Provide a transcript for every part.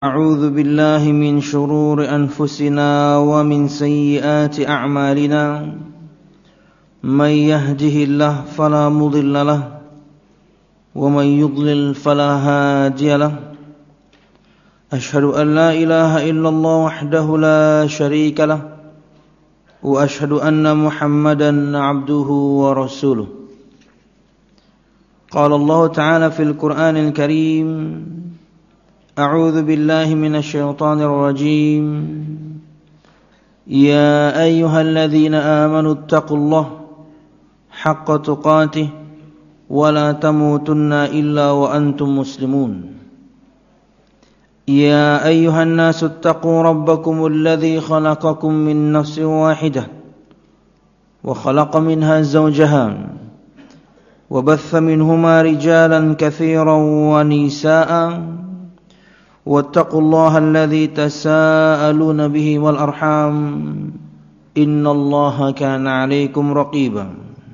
أعوذ بالله من شرور أنفسنا ومن سيئات أعمالنا من يهده الله فلا مضل له ومن يضلل فلا هادي له أشهد أن لا إله إلا الله وحده لا شريك له وأشهد أن محمدا عبده ورسوله قال الله تعالى في القرآن الكريم أعوذ بالله من الشيطان الرجيم يا أيها الذين آمنوا اتقوا الله حق تقاته ولا تموتن إلا وأنتم مسلمون يا أيها الناس اتقوا ربكم الذي خلقكم من نفس واحدة وخلق منها زوجها وبث منهما رجالا كثيرا ونساء واتقوا الله الذي تساءلون به والأرحام إن الله كان عليكم رقيبا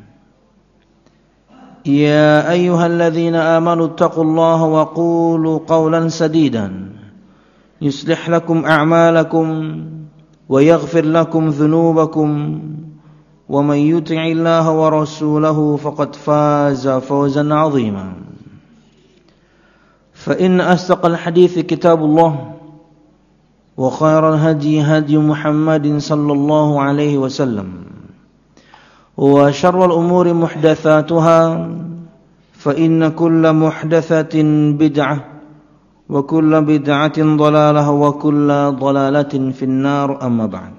يا أيها الذين آمنوا اتقوا الله وقولوا قولا سديدا يصلح لكم أعمالكم ويغفر لكم ذنوبكم ومن يطع الله ورسوله فقد فاز فوزا عظيما فإن أصدق الحديث كتاب الله وخير الهدي هدي محمد صلى الله عليه وسلم وشر الأمور محدثاتها فإن كل محدثة بدعة وكل بدعة ضلالة وكل ضلالة في النار أما بعد.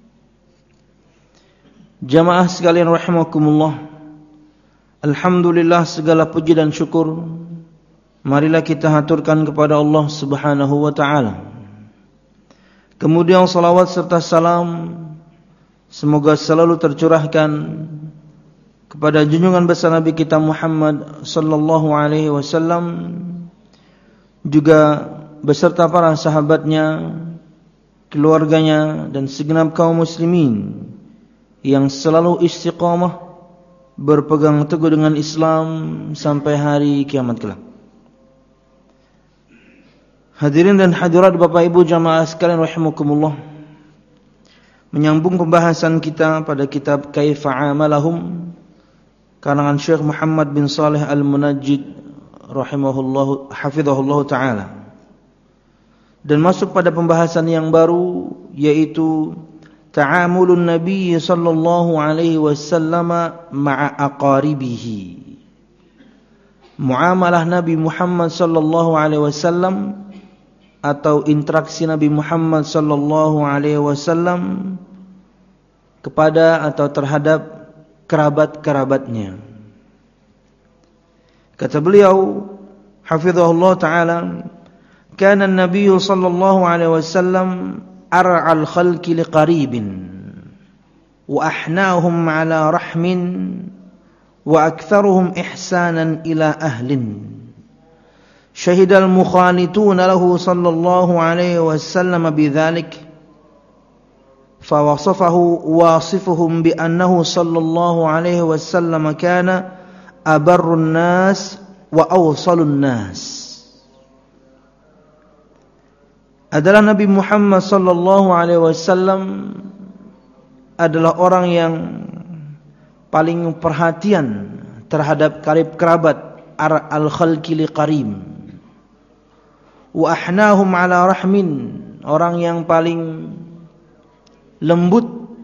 Jamaah sekalian rahimakumullah, alhamdulillah segala puji dan syukur marilah kita haturkan kepada Allah Subhanahu wa ta'ala. Kemudian salawat serta salam semoga selalu tercurahkan kepada junjungan besar Nabi kita Muhammad sallallahu alaihi wasallam, juga beserta para sahabatnya, keluarganya dan segenap kaum muslimin yang selalu istiqamah berpegang teguh dengan Islam sampai hari kiamat kelak. Hadirin dan hadirat Bapak Ibu jamaah sekalian rahimakumullah, menyambung pembahasan kita pada kitab Kaifa Amalahum karangan Syekh Muhammad bin Saleh Al-Munajjid rahimahullah hafizahullah taala, dan masuk pada pembahasan yang baru, yaitu ta'amulun Nabi sallallahu alaihi wasallam ma'a aqaribihi, muamalah Nabi Muhammad sallallahu alaihi wasallam atau interaksi Nabi Muhammad sallallahu alaihi wasallam kepada atau terhadap kerabat-kerabatnya. Kata beliau hafizahullah taala, kana an-nabiy sallallahu alaihi wasallam ar'al khalqi liqaribin wa ahnahum ala rahmin wa aktharuhum ihsanan ila ahlin syahidal mukhanituna lahu sallallahu alaihi wasallam bidzalik fawasafahu wasifuhum bi annahu sallallahu alaihi wasallam kana abarrun nas wa awsalun nas. Adalah Nabi Muhammad sallallahu alaihi wasallam adalah orang yang paling perhatian terhadap karib kerabat, al-khalqi liqarim, wa ahnahum ala rahmin, orang yang paling lembut,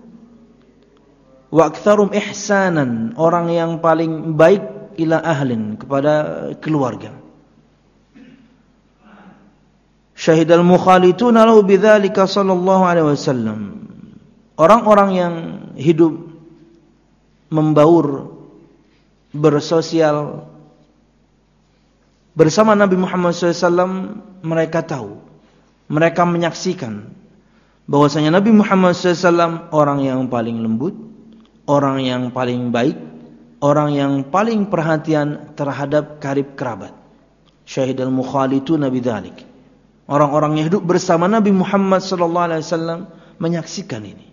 wa aktsarum ihsanan, orang yang paling baik, ila ahlin, kepada keluarga. Syahidal mukhalituna lahu bidzalika sallallahu alaihi wasallam, orang-orang yang hidup membaur, bersosial bersama Nabi Muhammad SAW, mereka tahu, mereka menyaksikan bahwasanya Nabi Muhammad SAW orang yang paling lembut, orang yang paling baik, orang yang paling perhatian terhadap karib kerabat. Syahidal mukhalituna bidzalik, orang-orang yang hidup bersama Nabi Muhammad SAW menyaksikan ini.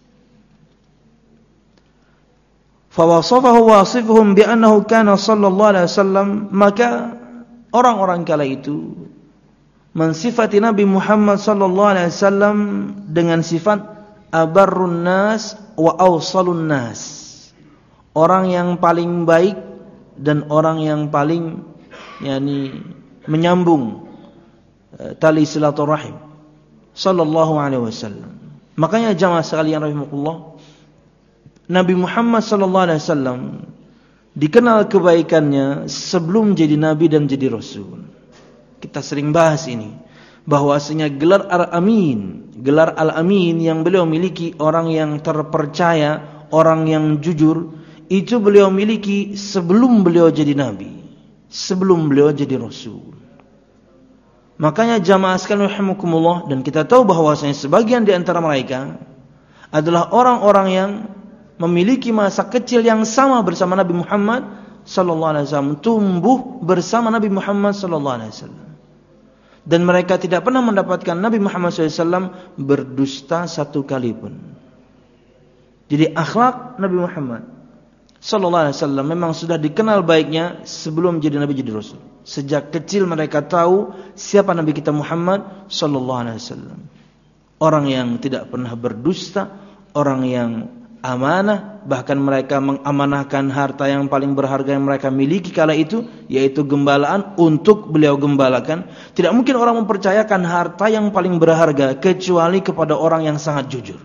Fawasafahu wasifuhum bi annahu kana sallallahu alaihi wasallam, maka orang-orang kala itu mensifati Nabi Muhammad sallallahu alaihi wasallam dengan sifat abarrun nas wa awsalun nas. Orang yang paling baik dan orang yang paling menyambung tali silaturahim sallallahu alaihi wasallam. Makanya jamaah sekalian rahimakumullah, Nabi Muhammad sallallahu alaihi wasallam dikenal kebaikannya sebelum jadi nabi dan jadi rasul. Kita sering bahas ini, bahwasanya gelar Al-Amin yang beliau miliki, orang yang terpercaya, orang yang jujur, itu beliau miliki sebelum beliau jadi nabi, sebelum beliau jadi rasul. Makanya jamaah sekalian rahimakumullah, dan kita tahu bahwasanya sebagian di antara mereka adalah orang-orang yang memiliki masa kecil yang sama bersama Nabi Muhammad sallallahu alaihi wasallam, tumbuh bersama Nabi Muhammad sallallahu alaihi wasallam. Dan mereka tidak pernah mendapatkan Nabi Muhammad SAW berdusta satu kali pun. Jadi akhlak Nabi Muhammad SAW memang sudah dikenal baiknya sebelum jadi Nabi jadi Rasul. Sejak kecil mereka tahu siapa Nabi kita Muhammad SAW. Orang yang tidak pernah berdusta, orang yang amanah, bahkan mereka mengamanahkan harta yang paling berharga yang mereka miliki kala itu, yaitu gembalaan, untuk beliau gembalakan. Tidak mungkin orang mempercayakan harta yang paling berharga kecuali kepada orang yang sangat jujur.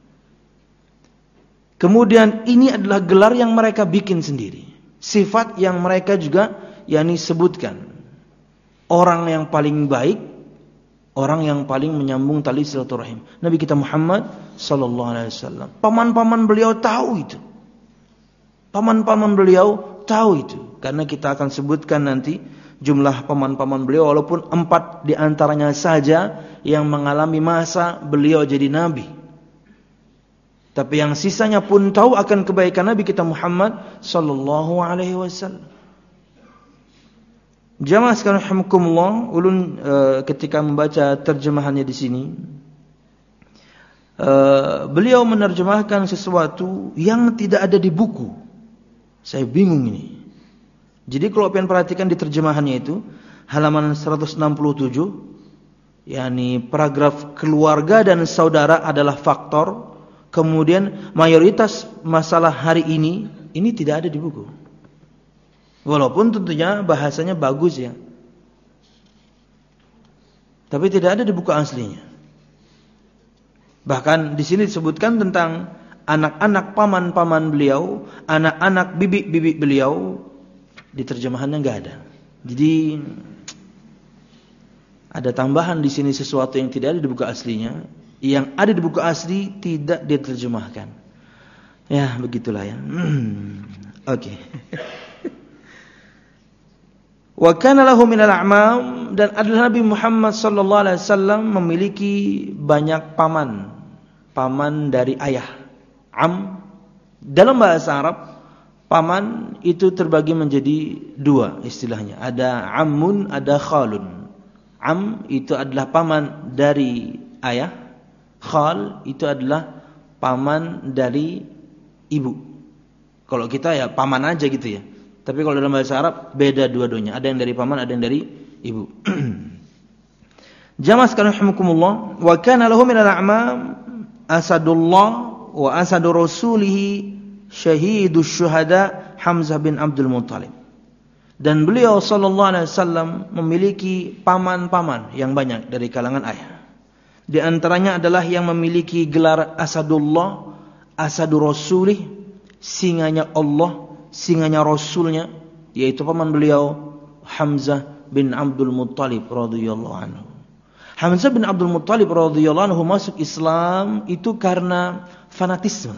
Kemudian ini adalah gelar yang mereka bikin sendiri, sifat yang mereka juga sebutkan. Orang yang paling baik, orang yang paling menyambung tali silaturahim, Nabi kita Muhammad sallallahu alaihi wasallam. Paman-paman beliau tahu itu. Paman-paman beliau tahu itu. Karena kita akan sebutkan nanti jumlah paman-paman beliau, walaupun 4 di antaranya saja yang mengalami masa beliau jadi nabi. Tapi yang sisanya pun tahu akan kebaikan Nabi kita Muhammad sallallahu alaihi wasallam. Jamaah sekalian rahimakumullah, ulun ketika membaca terjemahannya di sini, beliau menerjemahkan sesuatu yang tidak ada di buku. Saya bingung ini. Jadi kalau pengen perhatikan di terjemahannya itu, halaman 167, paragraf keluarga dan saudara adalah faktor, kemudian mayoritas masalah hari ini tidak ada di buku. Walaupun tentunya bahasanya bagus ya, tapi tidak ada di buku aslinya. Bahkan di sini disebutkan tentang anak-anak paman-paman beliau, anak-anak bibi-bibi beliau, di terjemahannya nggak ada. Jadi ada tambahan di sini sesuatu yang tidak ada di buku aslinya, yang ada di buku asli tidak diterjemahkan. Ya begitulah ya. Oke. Wa kana lahu minal a'mam, dan adalah Nabi Muhammad sallallahu alaihi wasallam memiliki banyak paman dari ayah. Am dalam bahasa Arab, paman itu terbagi menjadi 2 istilahnya. Ada ammun, ada khalun. Am itu adalah paman dari ayah, khal itu adalah paman dari ibu. Kalau kita ya paman aja gitu ya. Tapi kalau dalam bahasa Arab beda dua-duanya. Ada yang dari paman, ada yang dari ibu. Jamaah sekalian rahimakumullah, wa kana lahu minal a'mam asadullah wa asadu rasulih syahidus syuhada Hamzah bin Abdul Muttalib. Dan beliau sallallahu alaihi wasallam memiliki paman-paman yang banyak dari kalangan ayah. Di antaranya adalah yang memiliki gelar asadullah, asadu rasulih, singanya Allah, singanya Rasulnya, yaitu paman beliau Hamzah bin Abdul Muttalib radhiyallahu anhu. Hamzah bin Abdul Muttalib radhiyallahu anhu masuk Islam itu karena fanatisme.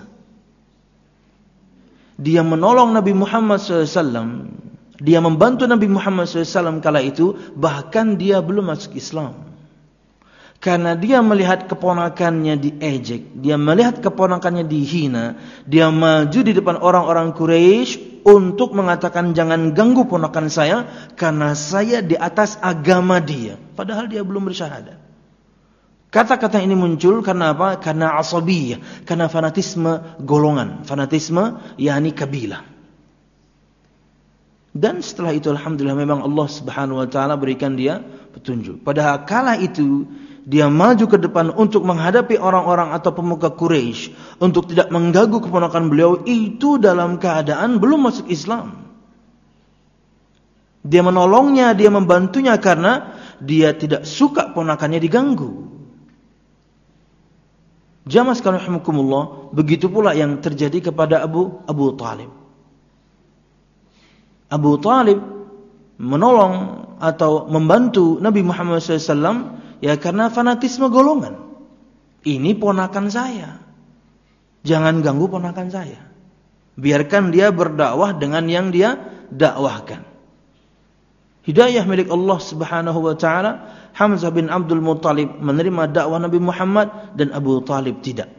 Dia menolong Nabi Muhammad SAW, dia membantu Nabi Muhammad SAW kala itu, bahkan dia belum masuk Islam. Karena dia melihat keponakannya diejek, dia melihat keponakannya dihina, dia maju di depan orang-orang Quraisy untuk mengatakan jangan ganggu ponakan saya karena saya di atas agama dia, padahal dia belum bersyahadat. Kata-kata ini muncul karena apa? Karena asabiyah, karena fanatisme golongan, fanatisme yakni kabilah. Dan setelah itu alhamdulillah memang Allah Subhanahu wa taala berikan dia petunjuk. Padahal kala itu dia maju ke depan untuk menghadapi orang-orang atau pemuka Quraisy untuk tidak mengganggu keponakan beliau itu dalam keadaan belum masuk Islam. Dia menolongnya, dia membantunya karena dia tidak suka ponakannya diganggu. Jamaah sekalian rahimakumullah, begitu pula yang terjadi kepada Abu Talib. Abu Talib menolong atau membantu Nabi Muhammad SAW ya karena fanatisme golongan. Ini ponakan saya, jangan ganggu ponakan saya. Biarkan dia berdakwah dengan yang dia dakwahkan. Hidayah milik Allah Subhanahu wa taala. Hamzah bin Abdul Muttalib menerima dakwah Nabi Muhammad dan Abu Talib tidak.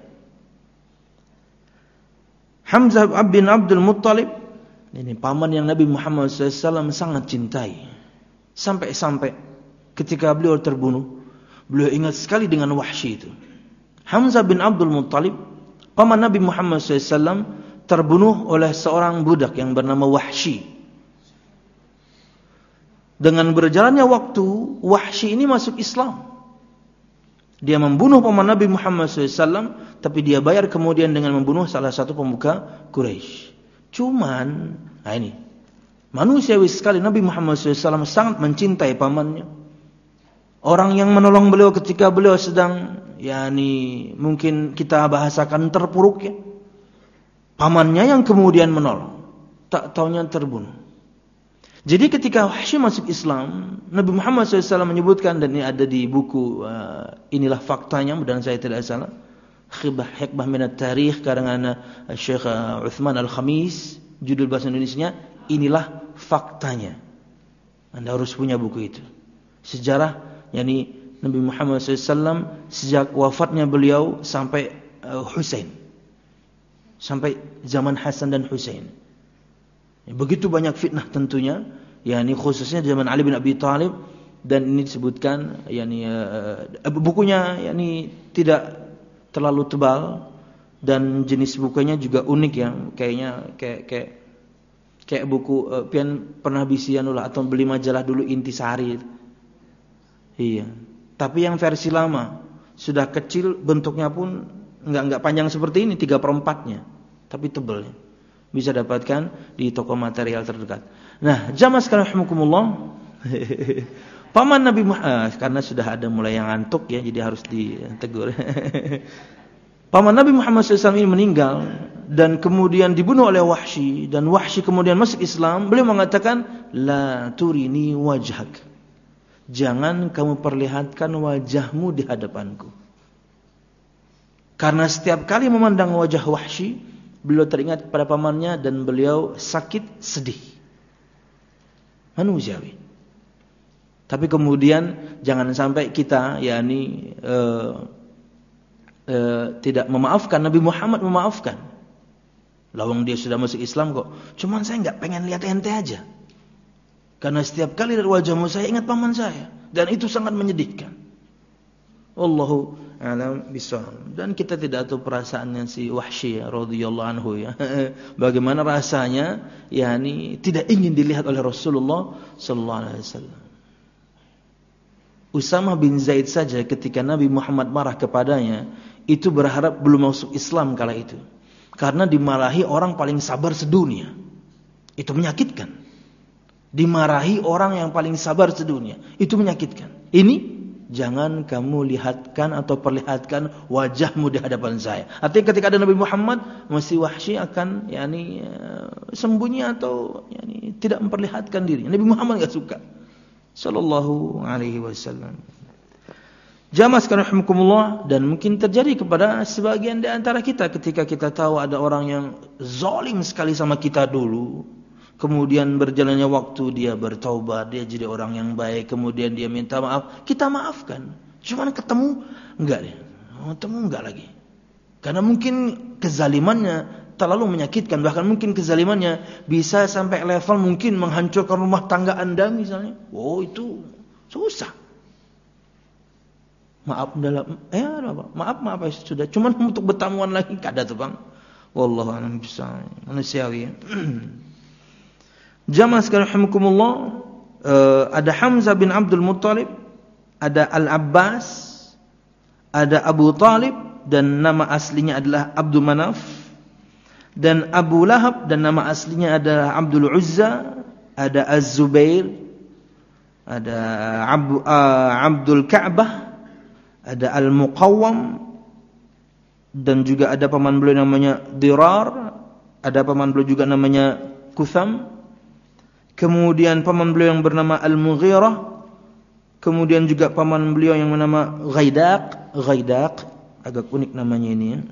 Hamzah bin Abdul Muttalib ini paman yang Nabi Muhammad SAW sangat cintai. Sampai-sampai ketika beliau terbunuh, beliau ingat sekali dengan Wahsy itu. Hamzah bin Abdul Muttalib, paman Nabi Muhammad SAW, terbunuh oleh seorang budak yang bernama Wahsy. Dengan berjalannya waktu, Wahsy ini masuk Islam. Dia membunuh paman Nabi Muhammad SAW, tapi dia bayar kemudian dengan membunuh salah satu pemuka Quraisy. Cuman, nah ini, manusiawi sekali Nabi Muhammad SAW sangat mencintai pamannya. Orang yang menolong beliau ketika beliau sedang, mungkin kita bahasakan terpuruk ya. Pamannya yang kemudian menolong, tak taunya terbunuh. Jadi ketika Wahsy masuk Islam, Nabi Muhammad SAW menyebutkan, dan ini ada di buku inilah faktanya, mudah-mudahan saya tidak salah, Hikmah Minat Tarikh karangan Syekh Uthman Al-Khamis, judul bahasa Indonesianya inilah faktanya. Anda harus punya buku itu. Sejarah Nabi Muhammad SAW sejak wafatnya beliau sampai Husain, sampai zaman Hasan dan Husain. Begitu banyak fitnah tentunya, khususnya di zaman Ali bin Abi Thalib, dan ini disebutkan bukunya tidak terlalu tebal dan jenis bukunya juga unik yang kayaknya kayak buku pian pernah bisian atau beli majalah dulu Intisari. Iya. Tapi yang versi lama sudah kecil, bentuknya pun enggak panjang seperti ini, 3/4-nya, tapi tebalnya. Bisa dapatkan di toko material terdekat. Nah, jamaah sekalian rahimakumullah. Paman Nabi Muhammad, karena sudah ada mulai yang ngantuk ya, jadi harus ditegur. Paman Nabi Muhammad SAW ini meninggal dan kemudian dibunuh oleh Wahsy, dan Wahsy kemudian masuk Islam. Beliau mengatakan, "La turini wajhak." Jangan kamu perlihatkan wajahmu di hadapanku. Karena setiap kali memandang wajah Wahsy, beliau teringat pada pamannya dan beliau sakit, sedih. Manusiawi. Tapi kemudian jangan sampai kita tidak memaafkan. Nabi Muhammad memaafkan. Lawang dia sudah masuk Islam kok. Cuman saya enggak pengen lihat ente aja. Karena setiap kali dari wajahmu saya ingat paman saya, dan itu sangat menyedihkan. Wallahu a'lam bishawab. Dan kita tidak tahu perasaannya si Wahsy radhiyallahu anhu ya. Bagaimana rasanya tidak ingin dilihat oleh Rasulullah sallallahu alaihi wasallam. Usamah bin Zaid saja ketika Nabi Muhammad marah kepadanya, itu berharap belum masuk Islam kala itu. Karena dimarahi orang paling sabar sedunia. Itu menyakitkan. Dimarahi orang yang paling sabar sedunia, itu menyakitkan. Ini jangan kamu lihatkan atau perlihatkan wajahmu di hadapan saya. Artinya ketika ada Nabi Muhammad, mesti Wahsy akan sembunyi atau tidak memperlihatkan dirinya. Nabi Muhammad enggak suka. Sallallahu alaihi wasallam. Jamaah sekalian rahimakumullah, dan mungkin terjadi kepada sebagian di antara kita ketika kita tahu ada orang yang zalim sekali sama kita dulu. Kemudian berjalannya waktu dia bertaubat, dia jadi orang yang baik, kemudian dia minta maaf, kita maafkan. Cuman ketemu enggak deh. Ketemu enggak lagi. Karena mungkin kezalimannya terlalu menyakitkan, bahkan mungkin kezalimannya bisa sampai level mungkin menghancurkan rumah tangga Anda misalnya. Oh, itu susah. Maaf maaf sudah. Cuman untuk bertamuan lagi kada tuh, Bang. Wallahu a'lam bishawab. Manusiawi ya. Jamaah sekalian rahimakumullah, ada Hamzah bin Abdul Muttalib ada Al-Abbas, ada Abu Talib dan nama aslinya adalah Abdul Manaf, dan Abu Lahab dan nama aslinya adalah Abdul Uzza, ada Az-Zubair, ada Abdul Ka'bah, ada Al-Muqawwam, dan juga ada paman beliau namanya Dirar, ada paman beliau juga namanya Kutham, kemudian paman beliau yang bernama Al-Mughirah, kemudian juga paman beliau yang bernama Ghaidaq, agak unik namanya ini ya.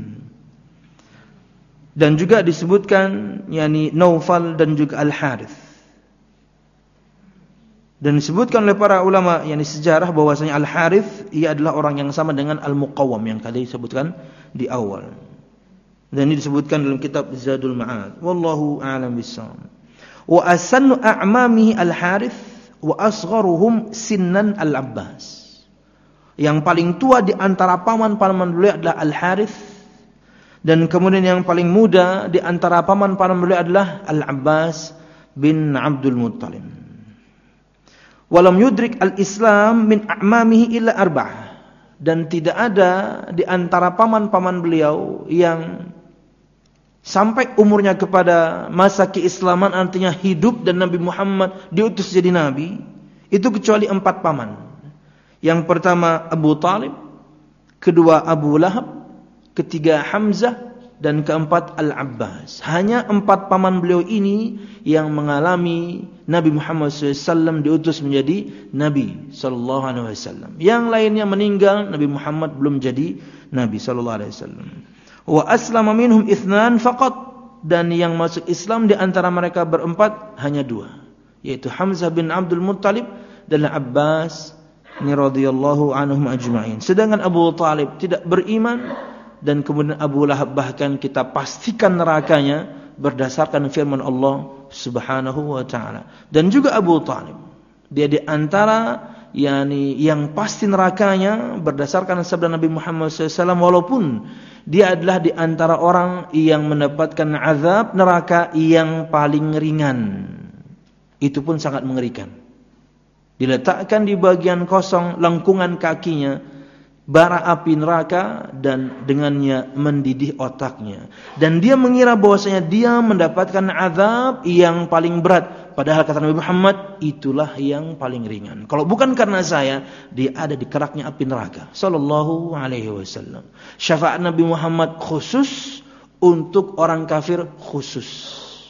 Dan juga disebutkan yakni Naufal dan juga Al-Harith. Dan disebutkan oleh para ulama yakni sejarah bahwasanya Al-Harith ia adalah orang yang sama dengan Al-Muqawwam yang tadi disebutkan di awal. Dan ini disebutkan dalam kitab Zadul Ma'ad. Wallahu a'lam bissawab. Wa asannu a'mamihi Al-Harith wa asgharuhum sinnan Al-Abbas. Yang paling tua di antara paman-paman beliau adalah Al-Harith, dan kemudian yang paling muda di antara paman-paman beliau adalah Al-Abbas bin Abdul Muttalib. Walam yudrik al-Islam min a'mamihi illa arba'ah. Dan tidak ada di antara paman-paman beliau yang sampai umurnya kepada masa keislaman, artinya hidup dan Nabi Muhammad diutus jadi nabi, itu kecuali 4 paman. Yang pertama Abu Talib, kedua Abu Lahab, ketiga Hamzah, dan keempat Al-Abbas. Hanya 4 paman beliau ini yang mengalami Nabi Muhammad SAW diutus menjadi Nabi SAW. Yang lainnya meninggal, Nabi Muhammad belum jadi Nabi SAW. Wa aslama minhum 2 faqat, dan yang masuk Islam di antara mereka berempat hanya 2, yaitu Hamzah bin Abdul Muttalib dan Abbas ni radhiyallahu anhum ajma'in. Sedangkan Abu Talib tidak beriman, dan kemudian Abu Lahab bahkan kita pastikan nerakanya berdasarkan firman Allah Subhanahu wa taala. Dan juga Abu Talib, dia di antara yang pasti nerakanya berdasarkan sabda Nabi Muhammad SAW, walaupun dia adalah di antara orang yang mendapatkan azab neraka yang paling ringan. Itu pun sangat mengerikan. Diletakkan di bagian kosong lengkungan kakinya bara api neraka, dan dengannya mendidih otaknya. Dan dia mengira bahwasanya dia mendapatkan azab yang paling berat. Padahal kata Nabi Muhammad, itulah yang paling ringan. Kalau bukan karena saya, dia ada di keraknya api neraka. Sallallahu alaihi wasallam. Syafaat Nabi Muhammad khusus untuk orang kafir khusus.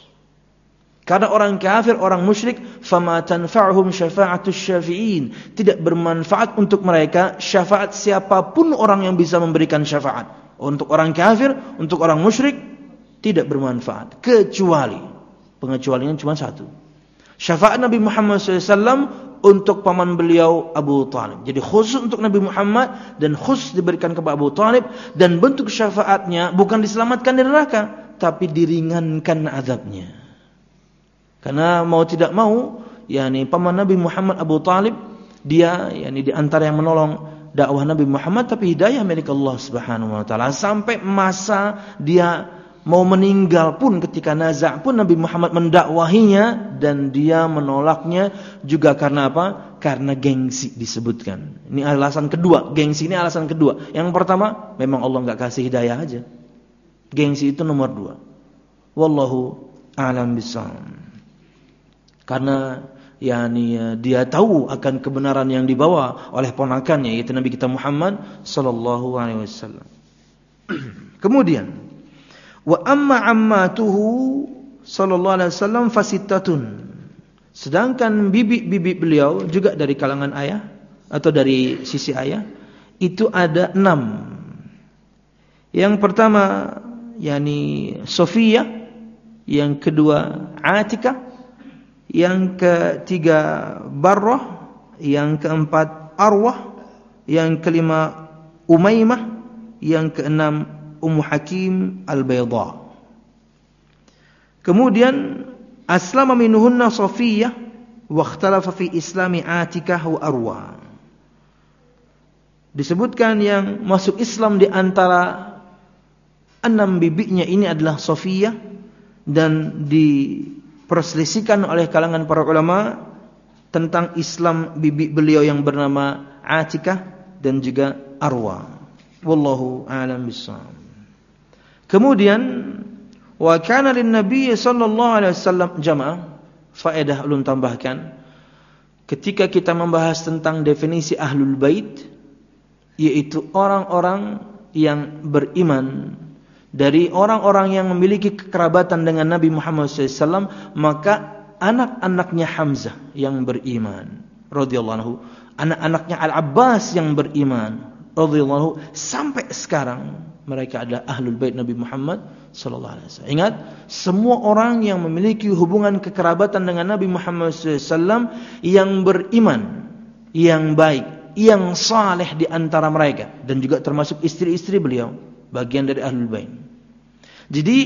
Karena orang kafir, orang musyrik, fama tanfa'uhum syafa'atus syafi'in. Tidak bermanfaat untuk mereka syafaat siapapun orang yang bisa memberikan syafaat. Untuk orang kafir, untuk orang musyrik, tidak bermanfaat. Kecuali, pengecualian cuma 1. Syafaat Nabi Muhammad SAW untuk paman beliau Abu Talib. Jadi khusus untuk Nabi Muhammad dan khusus diberikan kepada Abu Talib. Dan bentuk syafaatnya bukan diselamatkan dari neraka, tapi diringankan azabnya. Karena mau tidak mau, paman Nabi Muhammad Abu Talib, dia di antara yang menolong dakwah Nabi Muhammad, tapi hidayah milik Allah Subhanahu wa taala. Sampai masa dia mau meninggal pun, ketika naza' pun Nabi Muhammad mendakwahinya, dan dia menolaknya juga karena apa? Karena gengsi disebutkan. Ini alasan kedua, gengsi ini alasan kedua. Yang pertama, memang Allah enggak kasih hidayah aja. Gengsi itu nomor 2. Wallahu a'lam bishawab. Karena dia tahu akan kebenaran yang dibawa oleh ponakannya, yaitu Nabi kita Muhammad sallallahu alaihi wasallam. Kemudian wa amma ammatuhu sallallahu alaihi wasallam fasittatun. Sedangkan bibi-bibi beliau juga dari kalangan ayah atau dari sisi ayah itu ada 6. Yang pertama Sofiyah, yang kedua Atikah, yang ketiga Barrah, yang keempat Arwah, yang kelima Umaymah, yang keenam Ummu Hakim Al-Bayda. Kemudian aslama minhunna Safiyah wa ikhtalafa fi islami Atikah wa Arwah. Disebutkan yang masuk Islam di antara 6 bibinya ini adalah Safiyah, dan perselisikan oleh kalangan para ulama tentang Islam bibi beliau yang bernama Atikah dan juga Arwa. Wallahu a'lam bishawab. Kemudian wa kana lin nabiy sallallahu alaihi wasallam jamaah, faedah ulun tambahkan ketika kita membahas tentang definisi ahlul bait, yaitu orang-orang yang beriman dari orang-orang yang memiliki kekerabatan dengan Nabi Muhammad SAW, maka anak-anaknya Hamzah yang beriman radhiyallahu anhu, anak-anaknya Al-Abbas yang beriman radhiyallahu anhu, sampai sekarang mereka adalah ahlul bait Nabi Muhammad sallallahu alaihi wasallam. Ingat, semua orang yang memiliki hubungan kekerabatan dengan Nabi Muhammad SAW yang beriman, yang baik, yang saleh di antara mereka, dan juga termasuk istri-istri beliau, bagian dari ahlul bait. Jadi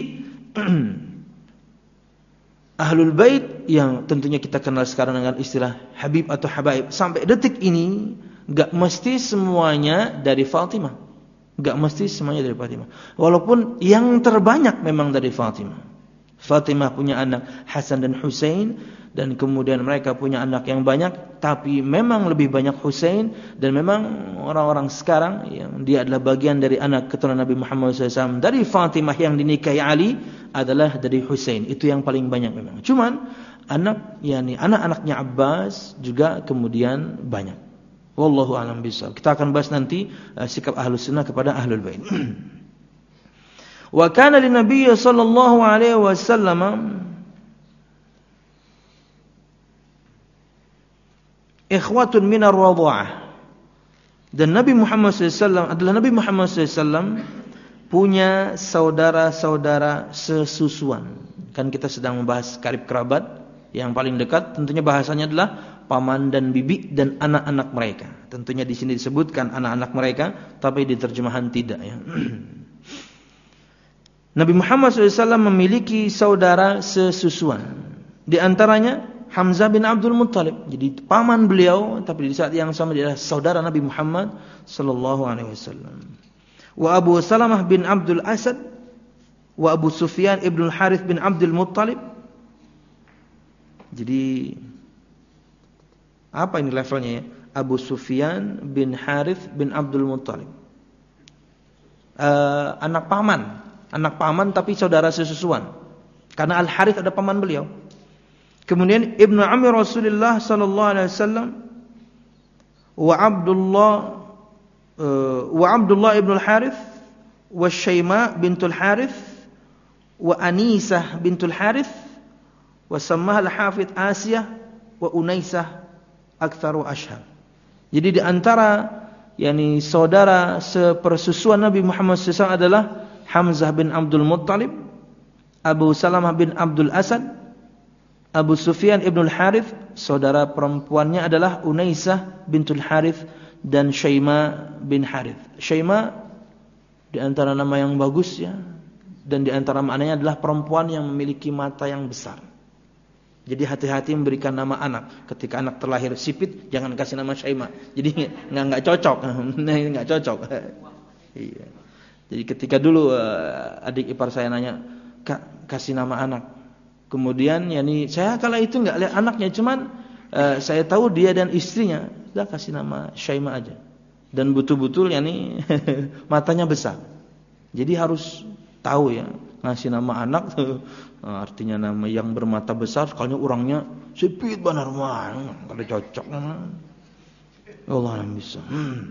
ahlul bait yang tentunya kita kenal sekarang dengan istilah Habib atau Habaib, sampai detik ini gak mesti semuanya dari Fatimah, gak mesti semuanya dari Fatimah, walaupun yang terbanyak memang dari Fatimah. Fatimah punya anak Hasan dan Husain, dan kemudian mereka punya anak yang banyak, tapi memang lebih banyak Husain, dan memang orang-orang sekarang yang dia adalah bagian dari anak keturunan Nabi Muhammad SAW dari Fatimah yang dinikahi Ali adalah dari Husain. Itu yang paling banyak memang. Cuman anak-anaknya Abbas juga kemudian banyak. Wallahu a'lam bishawab. Kita akan bahas nanti sikap Ahlus Sunnah kepada Ahlul Bait. Wa kana lin nabiy sallallahu alaihi wasallam ikhwatun minar radha'ah. Dan Nabi Muhammad SAW adalah Nabi Muhammad SAW punya saudara-saudara sesusuan. Kan kita sedang membahas karib kerabat yang paling dekat, tentunya bahasanya adalah paman dan bibi dan anak-anak mereka. Tentunya di sini disebutkan anak-anak mereka, tapi di terjemahan tidak ya. Nabi Muhammad SAW memiliki saudara sesusuan. Di antaranya Hamzah bin Abdul Muttalib. Jadi paman beliau, tapi di saat yang sama dia adalah saudara Nabi Muhammad sallallahu alaihi wasallam. Wa Abu Salamah bin Abdul Asad, wa Abu Sufyan ibn Harith bin Abdul Muttalib. Jadi apa ini levelnya ya? Abu Sufyan bin Harith bin Abdul Muttalib. Anak paman tapi saudara sesusuan. Karena Al-Harith ada paman beliau. Kemudian Ibnu Ammi Rasulullah sallallahu alaihi wasallam wa Abdullah ibn al-Harith wa Syaima bintul Harith wa Anisah bintul Harith wa sammaha al-Hafidz Asiyah wa Unaisah aktsaru ashhar. Jadi di antara saudara sepersusuan Nabi Muhammad SAW adalah Hamzah bin Abdul Muttalib, Abu Salamah bin Abdul Asad, Abu Sufyan ibn al-Harith, saudara perempuannya adalah Unaisah bintul Harith, dan Syaima bin Harith. Syaima di antara nama yang bagus ya, dan di antara maknanya adalah perempuan yang memiliki mata yang besar. Jadi hati-hati memberikan nama anak. Ketika anak terlahir sipit, jangan kasih nama Syaima. Jadi nggak cocok, nggak cocok. Iya. Jadi ketika dulu adik ipar saya nanya, "Kak, kasih nama anak." Kemudian saya kala itu nggak lihat anaknya, cuman saya tahu dia dan istrinya, udah kasih nama Syaima aja. Dan betul-betul matanya besar. Jadi harus tahu ya, ngasih nama anak artinya nama yang bermata besar, sekalinya orangnya sipit benar mah, kalau cocok Allah bisa.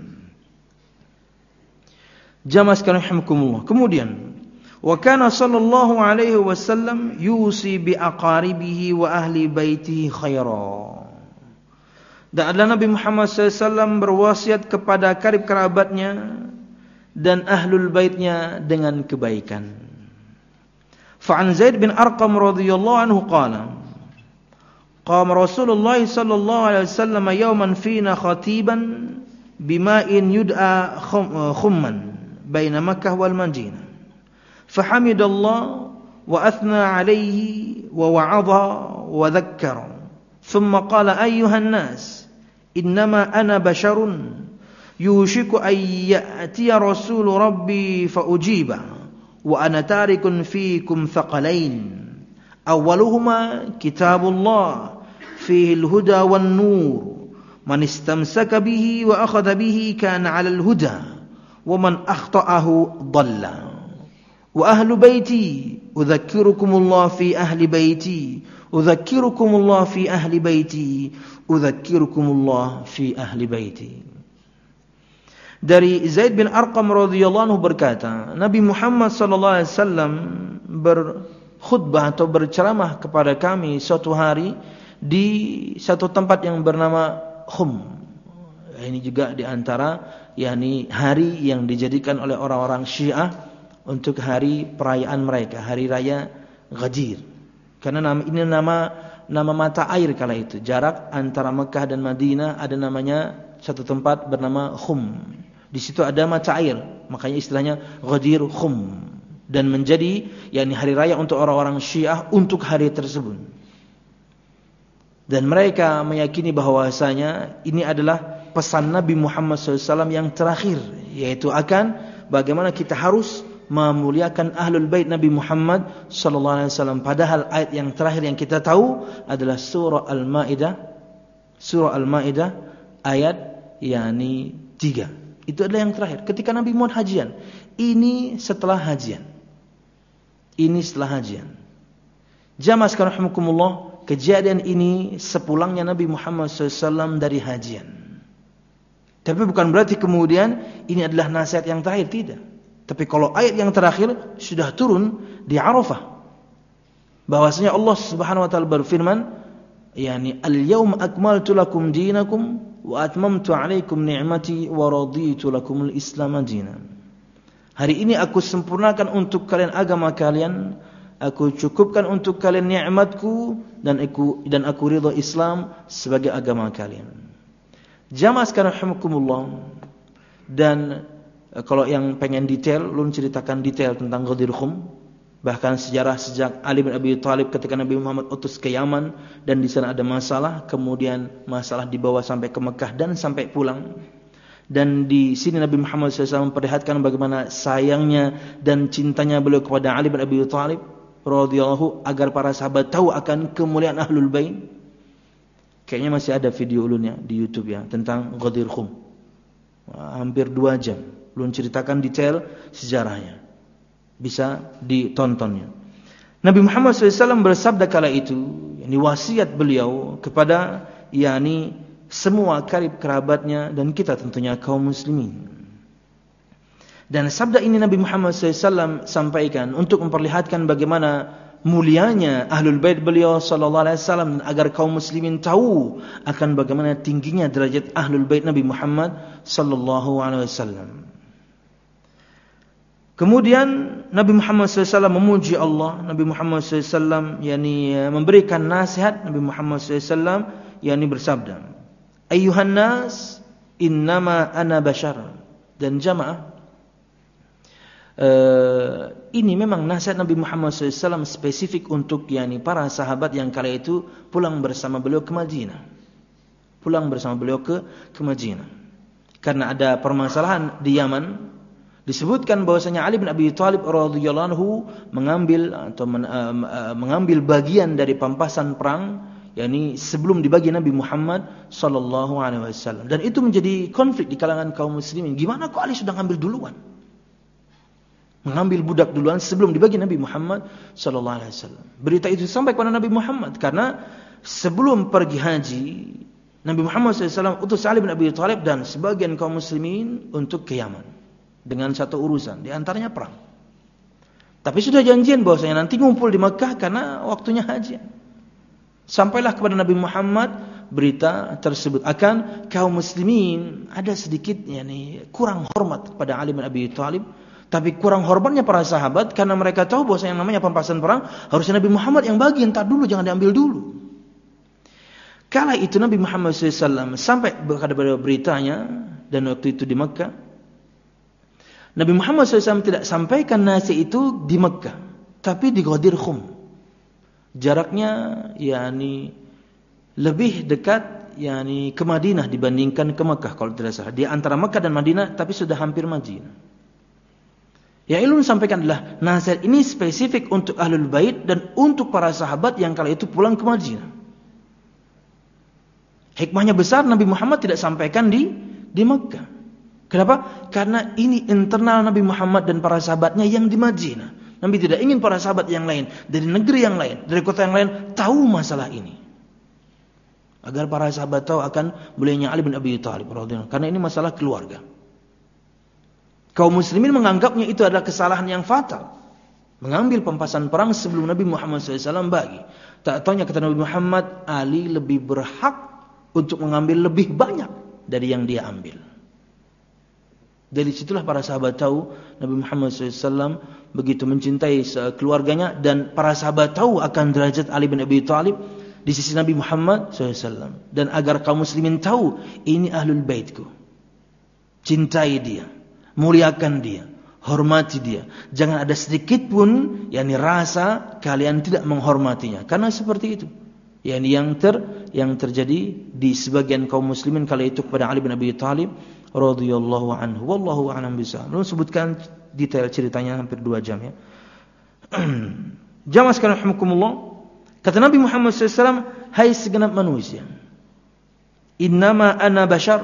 Jamaah sekalian rahimakumullah. Kemudian wa kana sallallahu alaihi wasallam yusi bi aqaribihi wa ahli baitihi khaira. Dan adalah Nabi Muhammad SAW berwasiat kepada karib kerabatnya dan ahlul baitnya dengan kebaikan. Fa'an Zaid bin Arqam radhiyallahu anhu qala qama Rasulullah sallallahu alaihi wasallam yawman fina khatiban bima'in yud'a khumman baina Makkah wal Madinah. Fahamidallah wa athna alayhi wa wa'adha wa dhakkara. Thumma qala ayyuhan nas innama ana basharun yushiku an ya'tiya rasul rabbi fa ujiba wa ana tarikun fiikum thaqalain awwaluhuma kitabullah fihi al-huda wan-nur. Man istamsaka bihi wa akhadha bihi kana 'ala al-huda wa man akhta'ahu dhalla. Wa ahlu baiti udzakirukumullah fi ahli baiti udzakirukumullah fi ahli baiti udzakirukumullah fi ahli baiti. Dari Zaid bin Arqam radhiyallahu anhu berkata, Nabi Muhammad sallallahu alaihi wasallam berkhutbah atau berceramah kepada kami suatu hari di satu tempat yang bernama Khum. Ini juga di antara yakni hari yang dijadikan oleh orang-orang Syiah untuk hari perayaan mereka, hari raya Ghadir. Karena ini nama mata air kala itu. Jarak antara Mekah dan Madinah ada namanya satu tempat bernama Khum. Di situ ada mata air, makanya istilahnya Ghadir Khum, dan menjadi yakni hari raya untuk orang-orang Syiah untuk hari tersebut. Dan mereka meyakini bahwasanya ini adalah pesan Nabi Muhammad SAW yang terakhir, yaitu akan bagaimana kita harus memuliakan ahlul bait Nabi Muhammad sallallahu alaihi wasallam. Padahal ayat yang terakhir yang kita tahu adalah surah Al-Maidah ayat yakni 3. Itu adalah yang terakhir ketika Nabi Muhammad hajian. Ini setelah hajian. Jamaah sekalian rahimakumullah, kejadian ini sepulangnya Nabi Muhammad SAW dari hajian. Tapi bukan berarti kemudian ini adalah nasihat yang terakhir, tidak. Tapi kalau ayat yang terakhir sudah turun di Arafah, bahwasanya Allah Subhanahu wa taala berfirman, yakni al-yauma akmaltu lakum dinakum wa atmamtu 'alaikum ni'mati wa raditu lakumul Islam dinan. Hari ini aku sempurnakan untuk kalian agama kalian, aku cukupkan untuk kalian nikmatku, dan aku ridha Islam sebagai agama kalian. Jamaah sekalian rahimakumullah, dan kalau yang pengen detail, ulun ceritakan detail tentang Ghadir Khum. Bahkan sejarah sejak Ali bin Abi Thalib ketika Nabi Muhammad utus ke Yaman dan di sana ada masalah, kemudian masalah dibawa sampai ke Mekah dan sampai pulang. Dan di sini Nabi Muhammad SAW memperlihatkan bagaimana sayangnya dan cintanya beliau kepada Ali bin Abi Thalib radhiyallahu, agar para sahabat tahu akan kemuliaan Ahlul Bait. Kayaknya masih ada video ulunnya di YouTube ya tentang Ghadir Khum. Hampir 2 jam. Belum ceritakan detail sejarahnya. Bisa ditontonnya. Nabi Muhammad SAW bersabda kala itu, ini wasiat beliau kepada yakni semua karib kerabatnya dan kita tentunya kaum muslimin. Dan sabda ini Nabi Muhammad SAW sampaikan untuk memperlihatkan bagaimana mulianya Ahlul Bait beliau sallallahu alaihi wasallam, agar kaum muslimin tahu akan bagaimana tingginya derajat Ahlul Bait Nabi Muhammad sallallahu alaihi wasallam. Kemudian Nabi Muhammad SAW memuji Allah. Nabi Muhammad SAW yakni memberikan nasihat. Nabi Muhammad SAW yakni bersabda, Ayyuhan nas, innama ana bashar. Dan jamaah, ini memang nasihat Nabi Muhammad SAW spesifik untuk yakni para sahabat yang kala itu pulang bersama beliau ke Madinah. Ke Madinah. Karena ada permasalahan di Yaman. Disebutkan bahwasanya Ali bin Abi Thalib radhiyallahu anhu mengambil bagian dari pampasan perang, yakni sebelum dibagi Nabi Muhammad sallallahu alaihi wasallam. Dan itu menjadi konflik di kalangan kaum muslimin. Gimana kok Ali sudah ngambil duluan? Mengambil budak duluan sebelum dibagi Nabi Muhammad sallallahu alaihi wasallam. Berita itu sampai kepada Nabi Muhammad karena sebelum pergi haji, Nabi Muhammad SAW utus Ali bin Abi Thalib dan sebagian kaum muslimin untuk ke Yaman dengan satu urusan, di antaranya perang. Tapi sudah janjian bahwasanya nanti ngumpul di Mekah karena waktunya haji. Sampailah kepada Nabi Muhammad berita tersebut akan kaum muslimin ada sedikit yakni kurang hormat kepada Ali bin Abi Thalib. Tapi kurang hormatnya para sahabat karena mereka tahu bahwa yang namanya pampasan perang harusnya Nabi Muhammad yang bagi, entar dulu, jangan diambil dulu. Kala itu Nabi Muhammad SAW sampai kepada beritanya, dan waktu itu di Mekah. Nabi Muhammad SAW tidak sampaikan nasihat itu di Mekah, tapi di Ghadir Khum. Jaraknya yakni lebih dekat yakni ke Madinah dibandingkan ke Mekah kalau tidak salah. Di antara Mekah dan Madinah tapi sudah hampir Madinah. Yang ulun sampaikan adalah nasihat ini spesifik untuk Ahlul Bait dan untuk para sahabat yang kala itu pulang ke Madinah. Hikmahnya besar, Nabi Muhammad tidak sampaikan di Mekah. Kenapa? Karena ini internal Nabi Muhammad dan para sahabatnya yang di Madinah. Nabi tidak ingin para sahabat yang lain, dari negeri yang lain, dari kota yang lain, tahu masalah ini. Agar para sahabat tahu akan beliaunya Ali bin Abi Thalib radhiyallahu anhu. Karena ini masalah keluarga. Kaum muslimin menganggapnya itu adalah kesalahan yang fatal. Mengambil pampasan perang sebelum Nabi Muhammad SAW bagi. Tak taunya kata Nabi Muhammad, Ali lebih berhak untuk mengambil lebih banyak dari yang dia ambil. Dari situlah para sahabat tahu Nabi Muhammad SAW begitu mencintai keluarganya, dan para sahabat tahu akan derajat Ali bin Abi Thalib di sisi Nabi Muhammad SAW. Dan agar kaum muslimin tahu, ini ahlul baitku. Cintai dia, muliakan dia, hormati dia. Jangan ada sedikit pun rasa kalian tidak menghormatinya. Karena seperti itu yang terjadi di sebagian kaum muslimin kala itu kepada Ali bin Abi Thalib radhiyallahu anhu. Wallahu a'lam bishawab. Lalu sebutkan detail ceritanya hampir 2 jam ya. Jamaah sekalian rahimakumullah, kata Nabi Muhammad SAW, hai segenap manusia, innama ana bashar,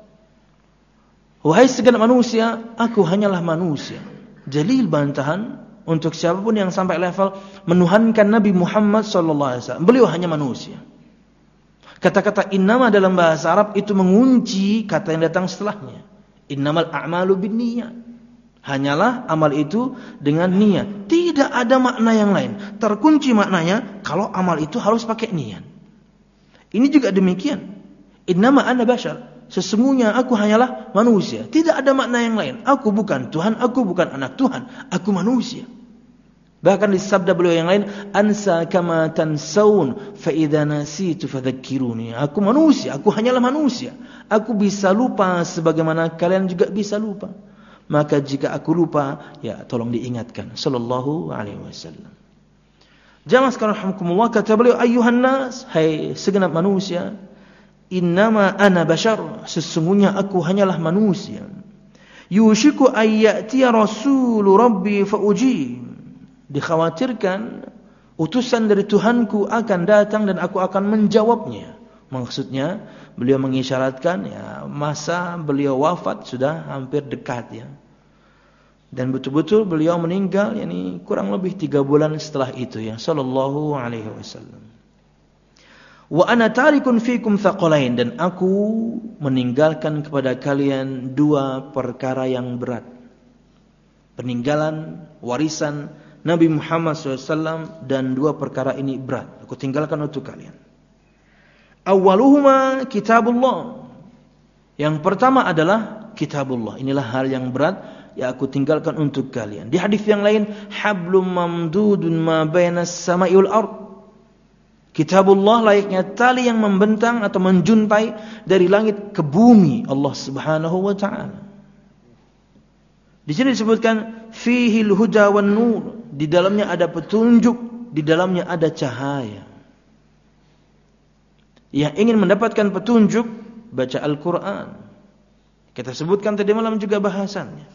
wahai segenap manusia, aku hanyalah manusia. Jalil bantahan untuk siapapun yang sampai level menuhankan Nabi Muhammad SAW. Beliau hanya manusia. Kata-kata innama dalam bahasa Arab itu mengunci kata yang datang setelahnya. Innamal a'malu binniyat. Hanyalah amal itu dengan niat. Tidak ada makna yang lain. Terkunci maknanya kalau amal itu harus pakai niat. Ini juga demikian. Innama ana bashar. Sesungguhnya aku hanyalah manusia. Tidak ada makna yang lain. Aku bukan Tuhan, aku bukan anak Tuhan. Aku manusia. Bahkan di sabda beliau yang lain, ansa kama tansaun fa idza nasitu fadzakkiruni. Aku manusia, aku hanyalah manusia. Aku bisa lupa sebagaimana kalian juga bisa lupa. Maka jika aku lupa, ya tolong diingatkan. Sallallahu alaihi wasallam. Jamaah sekalian rahimakumullah, kata beliau, ayyuhan nas, hai segenap manusia, innama ana bashar, sesungguhnya aku hanyalah manusia. Yushiku ayyatiya rasulu rabbi fa ujib. Dikhawatirkan utusan dari Tuhanku akan datang dan aku akan menjawabnya. Maksudnya beliau mengisyaratkan masa beliau wafat sudah hampir dekat ya. Dan betul-betul beliau meninggal kurang lebih 3 bulan setelah itu ya, sallallahu alaihi wasallam. Wa ana tarikun fikum thaqalain, dan aku meninggalkan kepada kalian 2 perkara yang berat. Peninggalan warisan Nabi Muhammad SAW, dan 2 perkara ini berat. Aku tinggalkan untuk kalian. Awwaluhuma kitabullah. Yang pertama adalah kitabullah. Inilah hal yang berat yang aku tinggalkan untuk kalian. Di hadis yang lain, hablum mamdudun ma bainas sama'i wal ard. Kitabullah layaknya tali yang membentang atau menjuntai dari langit ke bumi Allah Subhanahu wa taala. Di sini disebutkan fihil huda wan nur, di dalamnya ada petunjuk, di dalamnya ada cahaya. Yang ingin mendapatkan petunjuk, baca Al-Quran. Kita sebutkan tadi malam juga bahasannya.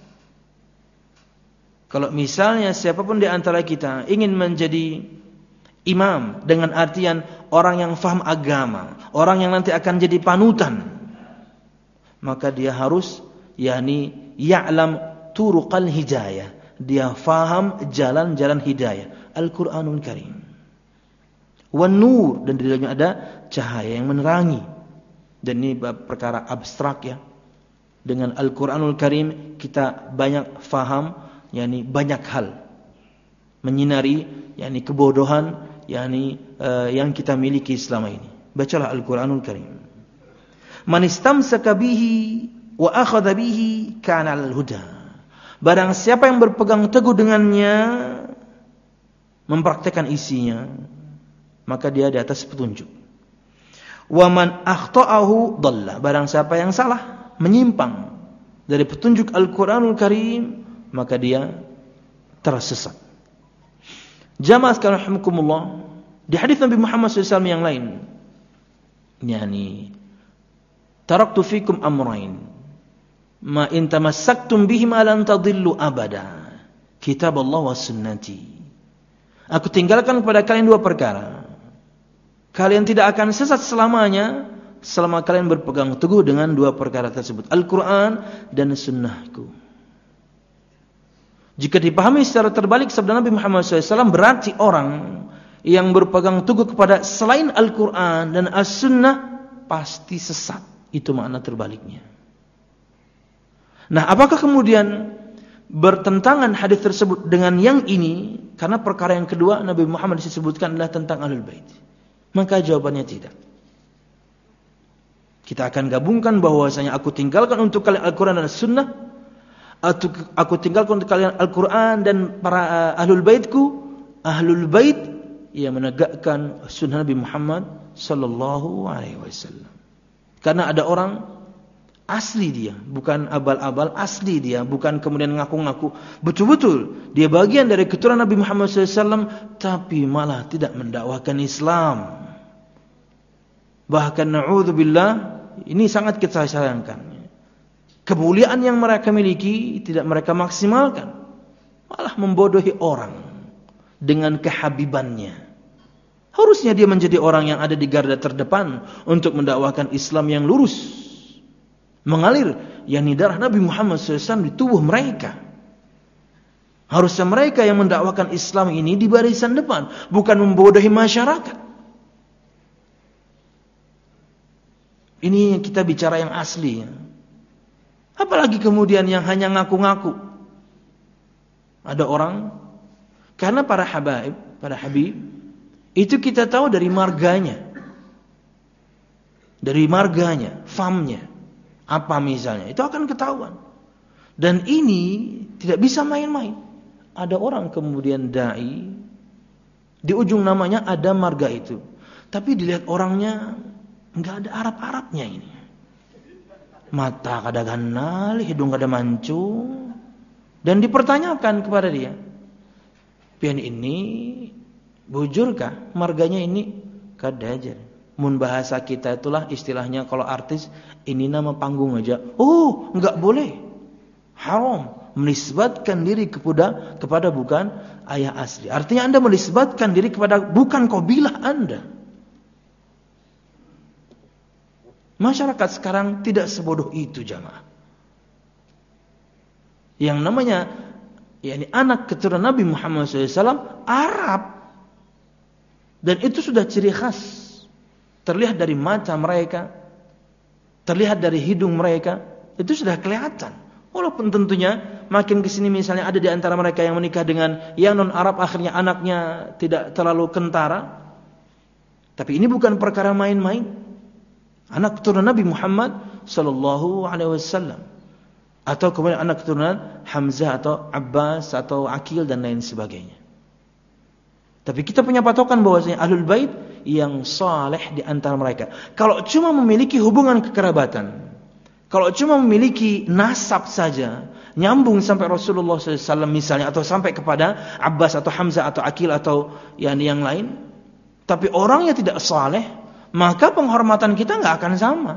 Kalau misalnya siapapun di antara kita ingin menjadi imam dengan artian orang yang faham agama, orang yang nanti akan jadi panutan, maka dia harus ya'lam turuqal hidayah. Dia faham jalan-jalan hidayah, Al-Quranul Karim. Wan nur, dan di dalamnya ada cahaya yang menerangi. Dan ini perkara abstrak ya. Dengan Al-Quranul Karim kita banyak faham, banyak hal menyinari kebodohan yang kita miliki selama ini. Bacalah Al-Quranul Karim. Man istamsaka bihi wa akhadha bihi kana al-huda. Barang siapa yang berpegang teguh dengannya, mempraktekkan isinya, maka dia di atas petunjuk. Wa man akhta'ahu dhalla. Barang siapa yang salah, menyimpang dari petunjuk Al-Quranul Karim, maka dia tersesat. Jamaah sekalian rahimakumullah, di hadis Nabi Muhammad SAW yang lain, taraktu fikum amrain ma in tamassaktum bihima lan tadillu abada, kitab Allah wa sunnati. Aku tinggalkan kepada kalian 2 perkara. Kalian tidak akan sesat selamanya selama kalian berpegang teguh dengan dua perkara tersebut, Al-Quran dan sunnahku. Jika dipahami secara terbalik sabda Nabi Muhammad SAW, berarti orang yang berpegang teguh kepada selain Al-Quran dan As-Sunnah pasti sesat. Itu makna terbaliknya. Nah, apakah kemudian bertentangan hadis tersebut dengan yang ini? Karena perkara yang kedua Nabi Muhammad disebutkan adalah tentang Ahlul Bait. Maka jawabannya tidak. Kita akan gabungkan bahwasanya aku tinggalkan untuk kalian Al-Quran dan As-Sunnah, atau aku tinggalkan untuk kalian Al-Quran dan para Ahlul Baitku. Ahlul Bait yang menegakkan sunnah Nabi Muhammad sallallahu alaihi wasallam. Karena ada orang asli dia, bukan abal-abal, asli dia, bukan kemudian ngaku-ngaku. Betul-betul dia bagian dari keturunan Nabi Muhammad SAW, tapi malah tidak mendakwahkan Islam. Bahkan na'udzubillah, ini sangat kita sayangkan. Kemuliaan yang mereka miliki tidak mereka maksimalkan, malah membodohi orang dengan kehabibannya. Harusnya dia menjadi orang yang ada di garda terdepan untuk mendakwahkan Islam yang lurus, mengalir yakni darah Nabi Muhammad SAW di tubuh mereka. Harusnya mereka yang mendakwahkan Islam ini di barisan depan, bukan membodohi masyarakat. Ini kita bicara yang asli. Apalagi kemudian yang hanya ngaku-ngaku. Ada orang, karena para habib itu kita tahu dari marganya. Dari marganya, famnya. Apa misalnya, itu akan ketahuan. Dan ini tidak bisa main-main. Ada orang kemudian dai, di ujung namanya ada marga itu, tapi dilihat orangnya enggak ada Arab-Arabnya ini. Mata kada ganal, hidung kada mancung, dan dipertanyakan kepada dia, pian ini bujurkah marganya ini? Kada aja. Mun bahasa kita itulah istilahnya kalau artis, ini nama panggung aja. Oh, enggak boleh. Haram menisbatkan diri kepada bukan ayah asli. Artinya Anda menisbatkan diri kepada bukan kabilah Anda. Masyarakat sekarang tidak sebodoh itu, jamaah. Yang namanya yakni anak keturunan Nabi Muhammad SAW Arab. Dan itu sudah ciri khas. Terlihat dari mata mereka, terlihat dari hidung mereka, itu sudah kelihatan. Walaupun tentunya makin kesini misalnya ada di antara mereka yang menikah dengan yang non Arab, akhirnya anaknya tidak terlalu kentara. Tapi ini bukan perkara main-main. Anak keturunan Nabi Muhammad sallallahu alaihi wasallam, atau kemudian anak keturunan Hamzah atau Abbas atau Aqil dan lain sebagainya. Tapi kita punya patokan bahwasanya Ahlul Bait yang saleh di antara mereka. Kalau cuma memiliki hubungan kekerabatan, kalau cuma memiliki nasab saja, nyambung sampai Rasulullah SAW misalnya, atau sampai kepada Abbas atau Hamzah atau Aqil atau yang lain, tapi orangnya tidak saleh, maka penghormatan kita nggak akan sama.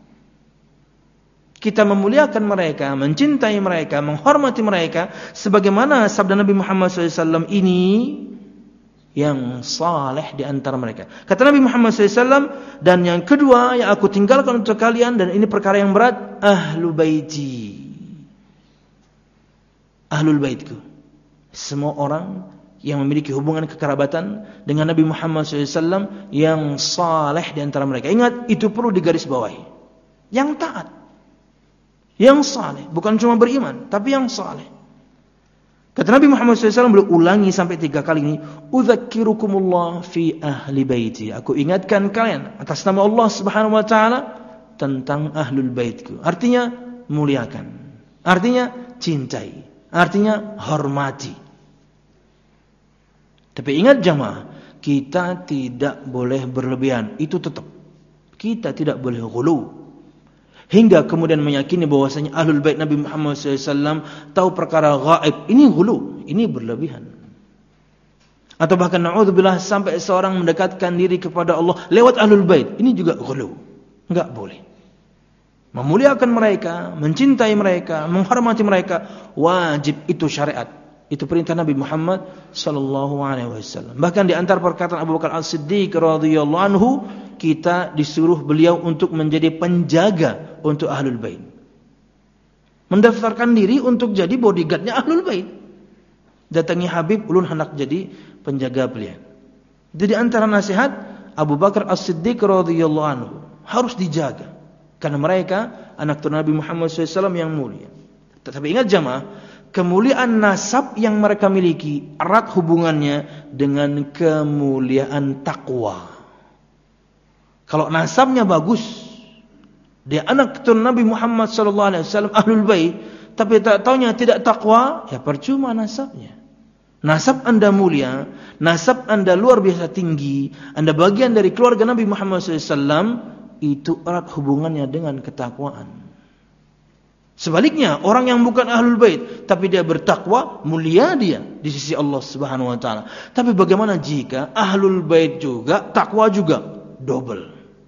Kita memuliakan mereka, mencintai mereka, menghormati mereka, sebagaimana sabda Nabi Muhammad SAW ini yang saleh di antara mereka. Kata Nabi Muhammad SAW, dan yang kedua yang aku tinggalkan untuk kalian, dan ini perkara yang berat, ahlu baiti, ahlul baitku. Semua orang yang memiliki hubungan kekerabatan dengan Nabi Muhammad SAW yang saleh di antara mereka. Ingat, itu perlu digarisbawahi. Yang taat, yang saleh, bukan cuma beriman, tapi yang saleh. Kata Nabi Muhammad SAW, beliau ulangi sampai 3 kali ini, udzakirukumullah fi ahli baiti. Aku ingatkan kalian atas nama Allah Subhanahu wa taala tentang ahlul baitku. Artinya muliakan, artinya cintai, artinya hormati. Tapi ingat jamaah, kita tidak boleh berlebihan. Itu tetap, kita tidak boleh ghulu hingga kemudian meyakini bahwasanya ahlul bait Nabi Muhammad SAW tahu perkara gaib. Ini ghulu, ini berlebihan. Atau bahkan na'udzubillah sampai seorang mendekatkan diri kepada Allah lewat ahlul bait. Ini juga ghulu. Enggak boleh. Memuliakan mereka, mencintai mereka, menghormati mereka, wajib, itu syariat. Itu perintah Nabi Muhammad sallallahu alaihi wasallam. Bahkan di antara perkataan Abu Bakar As-Siddiq radhiyallahu anhu kita disuruh beliau untuk menjadi penjaga untuk Ahlul Bait. Mendaftarkan diri untuk jadi bodyguardnya Ahlul Bait. Datangi Habib, ulun hendak jadi penjaga beliau. Jadi antara nasihat Abu Bakar As-Siddiq radhiyallahu anhu harus dijaga karena mereka anak turun Nabi Muhammad SAW yang mulia. Tetapi ingat jamaah, kemuliaan nasab yang mereka miliki erat hubungannya dengan kemuliaan takwa. Kalau nasabnya bagus, dia anak keturunan Nabi Muhammad SAW, Ahlul Bait, tapi tak taunya tidak takwa, ya percuma nasabnya. Nasab Anda mulia, nasab Anda luar biasa tinggi, Anda bagian dari keluarga Nabi Muhammad SAW, itu erat hubungannya dengan ketakwaan. Sebaliknya, orang yang bukan Ahlul Bait tapi dia bertakwa, mulia dia di sisi Allah Subhanahu wa taala. Tapi bagaimana jika Ahlul Bait juga takwa juga? Double.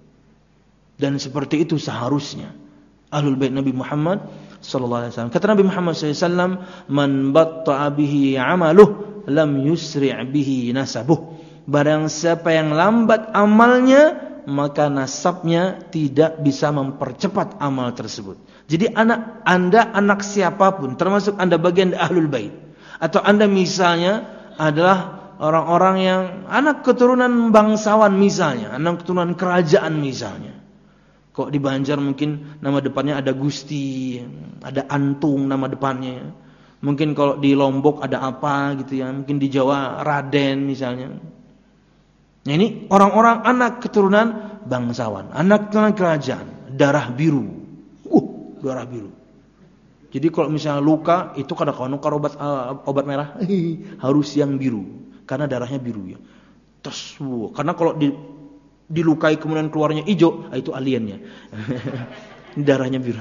Dan seperti itu seharusnya Ahlul Bait Nabi Muhammad sallallahu alaihi wasallam. Kata Nabi Muhammad sallallahu alaihi wasallam, "Man batta'a bihi 'amaluh lam yusri' bihi nasabuh." Barang siapa yang lambat amalnya, maka nasabnya tidak bisa mempercepat amal tersebut. Jadi Anda anak siapapun, termasuk Anda bagian dari Ahlul Bait, atau Anda misalnya adalah orang-orang yang anak keturunan bangsawan misalnya, anak keturunan kerajaan misalnya. Kok di Banjar mungkin nama depannya ada Gusti, ada Antung nama depannya. Mungkin kalau di Lombok ada apa gitu ya, mungkin di Jawa Raden misalnya. Nah ini orang-orang anak keturunan bangsawan, anak keturunan kerajaan, darah biru. Darah biru. Jadi kalau misalnya luka itu kadang-kadang obat merah harus yang biru karena darahnya biru ya. Terus karena kalau dilukai kemudian keluarnya hijau, itu aliennya. Darahnya biru.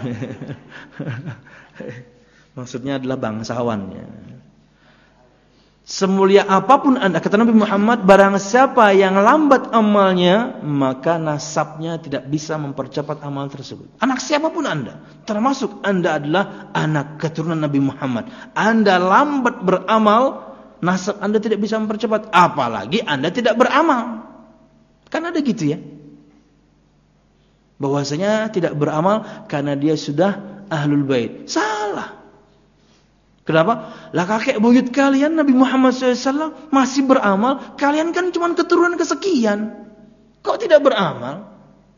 Maksudnya adalah bangsawannya. Semulia apapun Anda, kata Nabi Muhammad, barang siapa yang lambat amalnya, maka nasabnya tidak bisa mempercepat amal tersebut. Anak siapapun Anda, termasuk Anda adalah anak keturunan Nabi Muhammad. Anda lambat beramal, nasab Anda tidak bisa mempercepat. Apalagi Anda tidak beramal. Kan ada gitu ya. Bahwasanya tidak beramal karena dia sudah Ahlul Bait. Salah. Kenapa? Lah kakek buyut kalian Nabi Muhammad SAW masih beramal. Kalian kan cuma keturunan kesekian. Kok tidak beramal?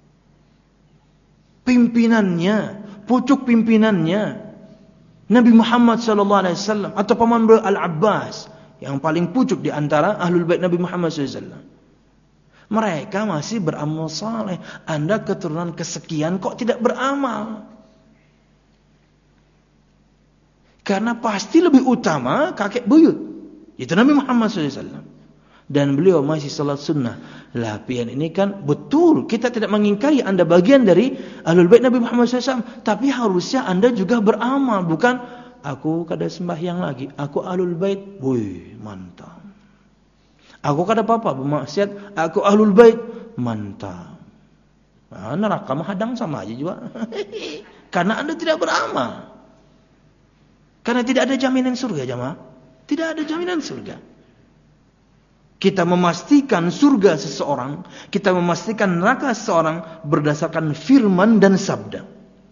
Pimpinannya, pucuk pimpinannya Nabi Muhammad SAW atau paman beliau Al-Abbas yang paling pucuk di antara Ahlul Bait Nabi Muhammad SAW. Mereka masih beramal saleh. Anda keturunan kesekian kok tidak beramal? Karena pasti lebih utama kakek buyut. Itu Nabi Muhammad SAW. Dan beliau masih salat sunnah. Lapian ini kan betul. Kita tidak mengingkari Anda bagian dari Ahlul Bait Nabi Muhammad SAW. Tapi harusnya Anda juga beramal. Bukan aku kada sembahyang lagi. Aku Ahlul Bait. Wih mantap. Aku kada apa-apa bermaksiat. Aku Ahlul Bait. Mantap. Nah, neraka menghadang sama aja juga. Karena Anda tidak beramal. Karena tidak ada jaminan surga jamaah. Tidak ada jaminan surga. Kita memastikan surga seseorang, kita memastikan neraka seseorang berdasarkan firman dan sabda.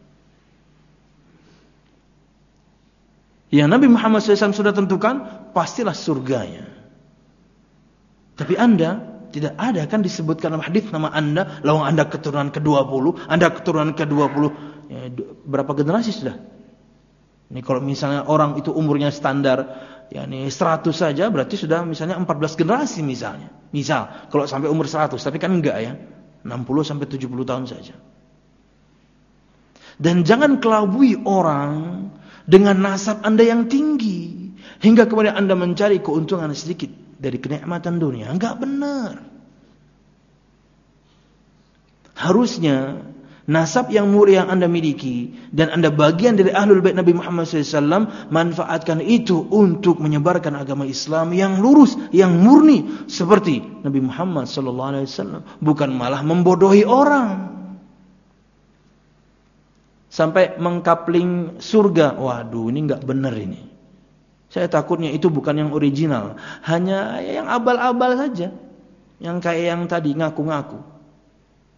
Yang Nabi Muhammad SAW sudah tentukan, pastilah surganya. Tapi Anda tidak ada kan disebutkan dalam hadis nama Anda, lawang Anda keturunan ke-20, Anda keturunan ke-20, ya, berapa generasi sudah? Ini kalau misalnya orang itu umurnya standar yakni 100 saja berarti sudah misalnya 14 generasi misalnya. Misal kalau sampai umur 100, tapi kan enggak ya. 60 sampai 70 tahun saja. Dan jangan kelabui orang dengan nasab Anda yang tinggi hingga kemudian Anda mencari keuntungan sedikit dari kenikmatan dunia. Enggak benar. Harusnya nasab yang mulia yang Anda miliki dan Anda bagian dari Ahlul Bait Nabi Muhammad SAW, manfaatkan itu untuk menyebarkan agama Islam yang lurus, yang murni seperti Nabi Muhammad SAW, bukan malah membodohi orang sampai mengkapling surga. Waduh, ini enggak benar ini. Saya takutnya itu bukan yang original, hanya yang abal-abal saja, yang kayak yang tadi ngaku-ngaku.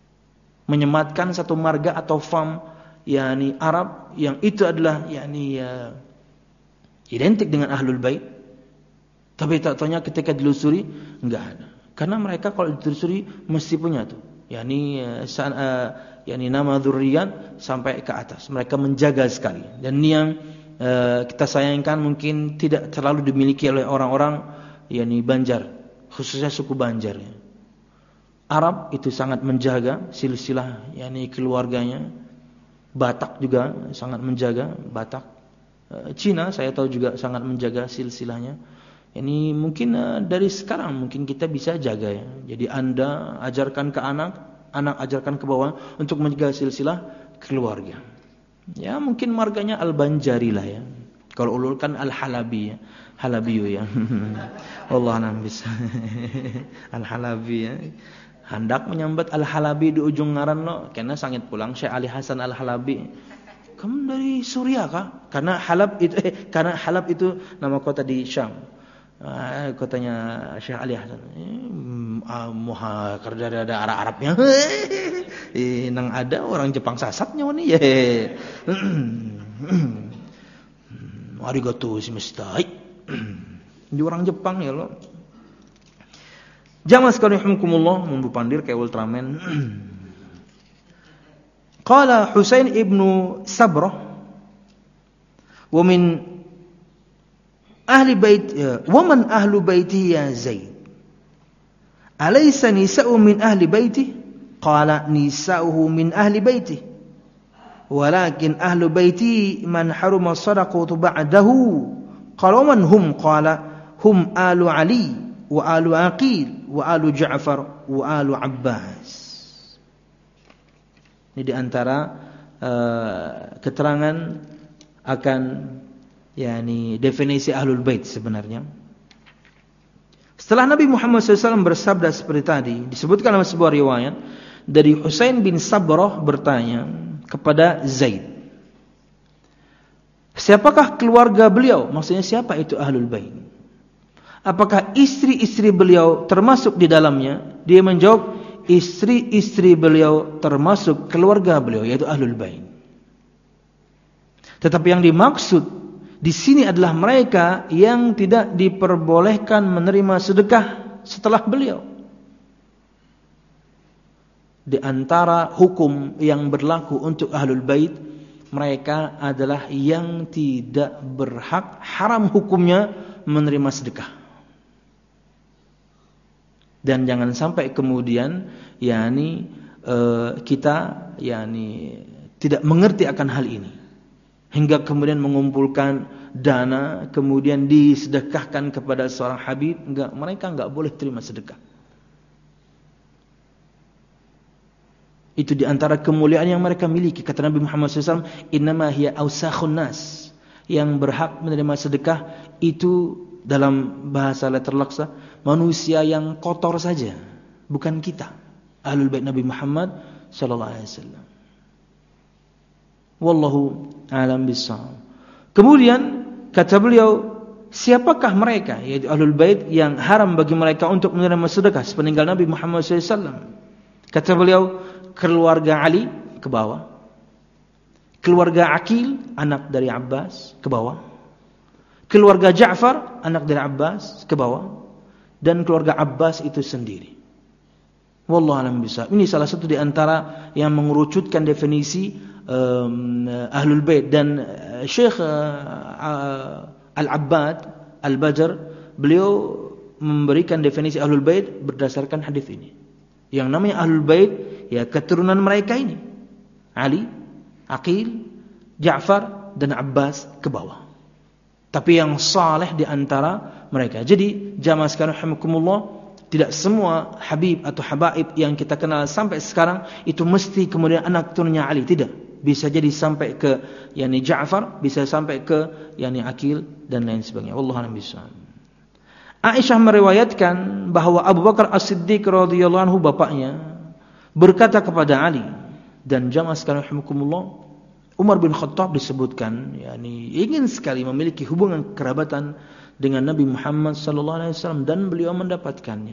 menyematkan satu marga atau fam yakni Arab yang itu adalah yakni identik dengan Ahlul Bait. Tapi tak tanya ketika dilusuri enggak ada. Karena mereka kalau ditelusuri mesti punya tuh yakni nama dzurriyyat sampai ke atas. Mereka menjaga sekali. Dan ini yang kita sayangkan mungkin tidak terlalu dimiliki oleh orang-orang yakni Banjar, khususnya suku Banjar ya. Arab itu sangat menjaga silsilah yakni keluarganya. Batak juga sangat menjaga Batak. Cina saya tahu juga sangat menjaga silsilahnya. Ini mungkin dari sekarang mungkin kita bisa jaga ya. Jadi Anda ajarkan ke anak ajarkan ke bawah untuk menjaga silsilah keluarga. Ya mungkin marganya Al-Banjari lah ya. Kalau ulul kan Al-Halabi ya. Halabiyu ya. Allah alam bisa. Al-Halabi ya. Hendak menyambat Al-Halabi di ujung ngaran lo, karena sangit pulang Syekh Ali Hasan Al-Halabi. Kamu dari Suriah kah? Karena Halab itu nama kota di Syam. Kotanya Syekh Ali Hasan. Muha kerja ada Arab-Arabnya. Nang ada orang Jepang sasatnya nih ya. Arigatou shimastai. Di orang Jepang ya lo. Jamaah sekalian rahimakumullah, mundu pandir kayak Ultraman. Qala Husain ibnu Sabrah wa min ahli bait wa man ahlu baiti ya Zaid. Alaysa nisa'u min ahli baiti? Qala nisa'uhu min ahli baiti. Walakin ahlu baiti man haruma sadaqatu ba'dahu. Qala man hum? Qala hum alu Ali wa alu Aqil wa alu Ja'far wa alu Abbas. Ini di antara keterangan akan yakni definisi Ahlul Bait sebenarnya. Setelah Nabi Muhammad SAW bersabda seperti tadi, disebutkan dalam sebuah riwayat dari Husain bin Sabrah bertanya kepada Zaid, siapakah keluarga beliau? Maksudnya siapa itu Ahlul Bait? Apakah istri-istri beliau termasuk di dalamnya? Dia menjawab, istri-istri beliau termasuk keluarga beliau, yaitu Ahlul Bait. Tetapi yang dimaksud di sini adalah mereka yang tidak diperbolehkan menerima sedekah setelah beliau. Di antara hukum yang berlaku untuk Ahlul Bait, mereka adalah yang tidak berhak, haram hukumnya menerima sedekah. Dan jangan sampai kemudian kita tidak mengerti akan hal ini hingga kemudian mengumpulkan dana kemudian disedekahkan kepada seorang habib. Mereka enggak boleh terima sedekah. Itu di antara kemuliaan yang mereka miliki. Kata Nabi Muhammad SAW, innama hiya awsakhun nas. Yang berhak menerima sedekah itu dalam bahasa terlaksa manusia yang kotor saja, bukan kita, Ahlul Bait Nabi Muhammad sallallahu alaihi wasallam. Wallahu a'lam bissawab. Kemudian kata beliau, siapakah mereka? Yaitu Ahlul Bait yang haram bagi mereka untuk menerima sedekah sepeninggal Nabi Muhammad sallallahu alaihi wasallam. Kata beliau, keluarga Ali ke bawah, keluarga Aqil anak dari Abbas ke bawah, keluarga Ja'far anak dari Abbas ke bawah, dan keluarga Abbas itu sendiri. Wallahu a'lam bishawab. Ini salah satu di antara yang mengerucutkan definisi Ahlul Bait. Dan Syekh Al-Abbad Al-Badr, beliau memberikan definisi Ahlul Bait berdasarkan hadis ini. Yang namanya Ahlul Bait ya keturunan mereka ini, Ali, Aqil, Ja'far dan Abbas ke bawah. Tapi yang saleh di antara mereka. Jadi jamaah sekalian rahimakumullah, tidak semua habib atau habaib yang kita kenal sampai sekarang itu mesti kemudian anak turunnya Ali, tidak. Bisa jadi sampai ke Ja'far, bisa sampai ke Aqil dan lain sebagainya. Wallahu a'lam bishawab. Aisyah meriwayatkan bahwa Abu Bakar As-Siddiq radhiyallahu anhu, bapaknya, berkata kepada Ali, dan jamaah sekalian rahimakumullah, Umar bin Khattab disebutkan ingin sekali memiliki hubungan kerabatan dengan Nabi Muhammad sallallahu alaihi wasallam dan beliau mendapatkannya.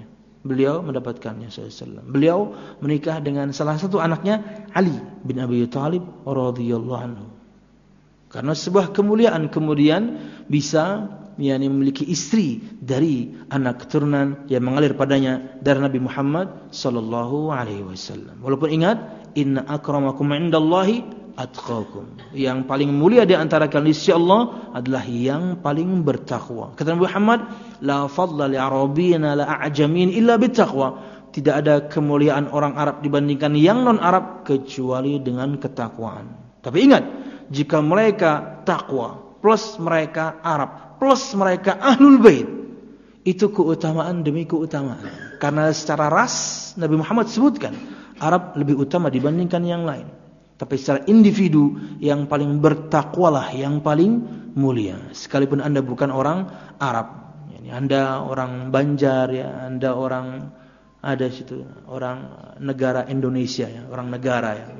beliau mendapatkannya SAW. Beliau menikah dengan salah satu anaknya Ali bin Abi Thalib radhiyallahu anhu. Karena sebuah kemuliaan kemudian bisa memiliki istri dari anak keturunan yang mengalir padanya dari Nabi Muhammad sallallahu alaihi wasallam. Walaupun ingat, inna akramakum indallahi atqakum. Yang paling mulia di antara kalian di sisi Allah adalah yang paling bertakwa. Kata Nabi Muhammad, la fadla li arabiyyin la a'jamin illa bittaqwa. Tidak ada kemuliaan orang Arab dibandingkan yang non-Arab kecuali dengan ketakwaan. Tapi ingat, jika mereka takwa plus mereka Arab plus mereka Ahlul Bait, itu keutamaan demi keutamaan. Karena secara ras Nabi Muhammad sebutkan Arab lebih utama dibandingkan yang lain. Tapi secara individu yang paling bertakwalah yang paling mulia. Sekalipun Anda bukan orang Arab, Anda orang Banjar ya, Anda orang ada situ orang negara Indonesia ya, orang negara ya.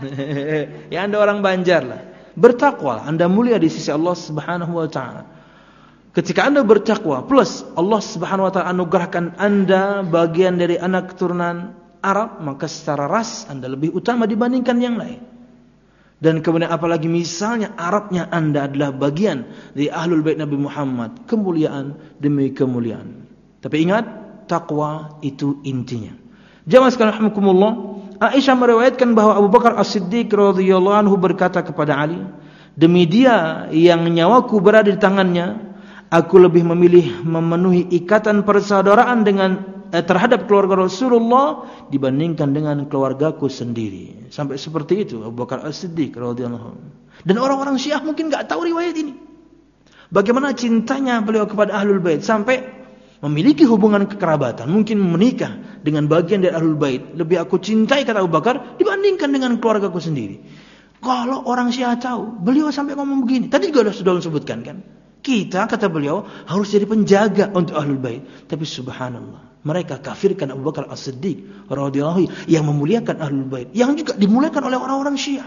Ya Anda orang Banjar lah. Bertakwalah, Anda mulia di sisi Allah Subhanahu wa taala. Ketika Anda bertakwa plus Allah Subhanahu wa taala anugerahkan Anda bagian dari anak keturunan Arab, maka secara ras Anda lebih utama dibandingkan yang lain. Dan kemudian apalagi misalnya Arabnya Anda adalah bagian dari Ahlul Bait Nabi Muhammad, kemuliaan demi kemuliaan. Tapi ingat, takwa itu intinya. Jamaah sekalian rahimakumullah, Aisyah meriwayatkan bahwa Abu Bakar As-Siddiq radhiyallahu anhu berkata kepada Ali, demi dia yang nyawaku berada di tangannya, aku lebih memilih memenuhi ikatan persaudaraan terhadap keluarga Rasulullah dibandingkan dengan keluargaku sendiri. Sampai seperti itu Abu Bakar As-Siddiq radhiyallahu anhu. Dan orang-orang Syiah mungkin enggak tahu riwayat ini. Bagaimana cintanya beliau kepada Ahlul Bait sampai memiliki hubungan kekerabatan, mungkin menikah dengan bagian dari Ahlul Bait. Lebih aku cintai, kata Abu Bakar, dibandingkan dengan keluargaku sendiri. Kalau orang Syiah tahu, beliau sampai ngomong begini. Tadi juga sudah disebutkan kan. Kita, kata beliau, harus jadi penjaga untuk Ahlul Bait. Tapi subhanallah, mereka kafirkan Abu Bakar As-Siddiq radhiyallahu anhu yang memuliakan Ahlul Bait, yang juga dimuliakan oleh orang-orang Syiah.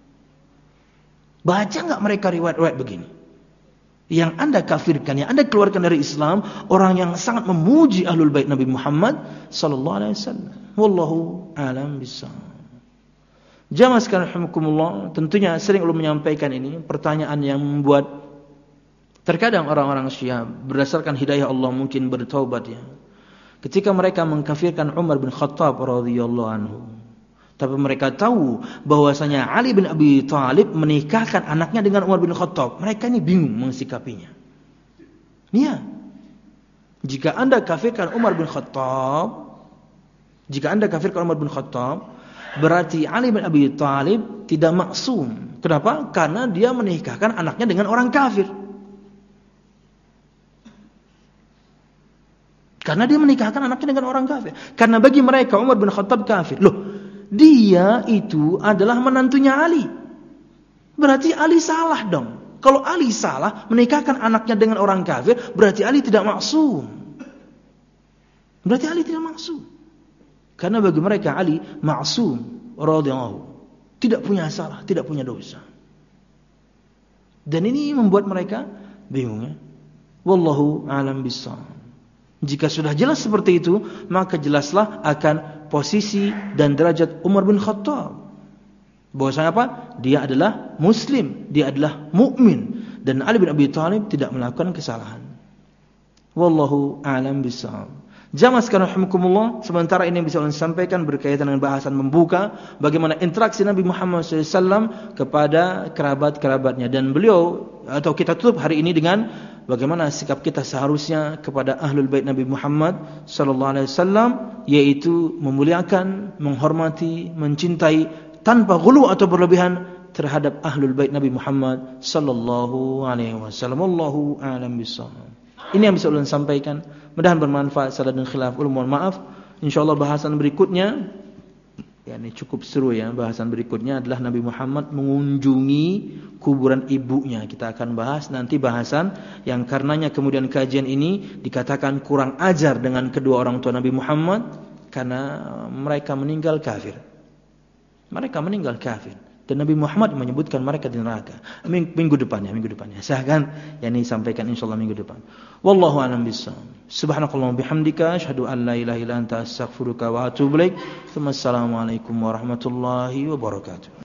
Baca enggak mereka riwayat-riwayat begini? Yang Anda kafirkan, yang Anda keluarkan dari Islam, orang yang sangat memuji Ahlul Bait Nabi Muhammad sallallahu alaihi wasallam. Wallahu a'lam bissawab. Jamaah sekalian rahimakumullah, tentunya sering ulun menyampaikan ini, pertanyaan yang membuat terkadang orang-orang Syiah berdasarkan hidayah Allah mungkin bertaubat ya. Ketika mereka mengkafirkan Umar bin Khattab radhiyallahu anhu, tapi mereka tahu bahwasanya Ali bin Abi Thalib menikahkan anaknya dengan Umar bin Khattab. Mereka ini bingung mensikapinya. Iya. Jika Anda kafirkan Umar bin Khattab, berarti Ali bin Abi Thalib tidak maksum. Kenapa? Karena dia menikahkan anaknya dengan orang kafir. Karena dia menikahkan anaknya dengan orang kafir. Karena bagi mereka Umar bin Khattab kafir. Loh, dia itu adalah menantunya Ali. Berarti Ali salah dong. Kalau Ali salah menikahkan anaknya dengan orang kafir, berarti Ali tidak maksum. Karena bagi mereka Ali maksum radhiyallahu, tidak punya salah, tidak punya dosa. Dan ini membuat mereka bingung ya. Wallahu a'lam bissawab. Jika sudah jelas seperti itu, maka jelaslah akan posisi dan derajat Umar bin Khattab. Bahwasanya apa? Dia adalah muslim, dia adalah mukmin, dan Ali bin Abi Thalib tidak melakukan kesalahan. Wallahu a'lam bissawab. Jamaah sekalian rahimakumullah, sementara ini yang bisa saya sampaikan berkaitan dengan bahasan membuka bagaimana interaksi Nabi Muhammad SAW kepada kerabat-kerabatnya, dan beliau atau kita tutup hari ini dengan bagaimana sikap kita seharusnya kepada Ahlul Bait Nabi Muhammad sallallahu alaihi wasallam, yaitu memuliakan, menghormati, mencintai tanpa ghulu atau berlebihan terhadap Ahlul Bait Nabi Muhammad sallallahu alaihi wasallam. Wallahu a'lam bissawab. Ini yang bisa ulun sampaikan. Mudah-mudahan bermanfaat. Salah dan khilaf ulun mohon maaf. Insyaallah bahasan berikutnya ya ini cukup seru ya. Bahasan berikutnya adalah Nabi Muhammad mengunjungi kuburan ibunya. Kita akan bahas nanti bahasan yang karenanya kemudian kajian ini dikatakan kurang ajar dengan kedua orang tua Nabi Muhammad karena mereka meninggal kafir. Dan Nabi Muhammad menyebutkan mereka di neraka. Minggu depannya. Saya akan sampaikan insyaallah minggu depan. Wallahu a'lam bishawab. Subhanakallahumma bihamdika asyhadu an la ilaha illa anta astaghfiruka wa atubu ilaik. Assalamualaikum warahmatullahi wabarakatuh.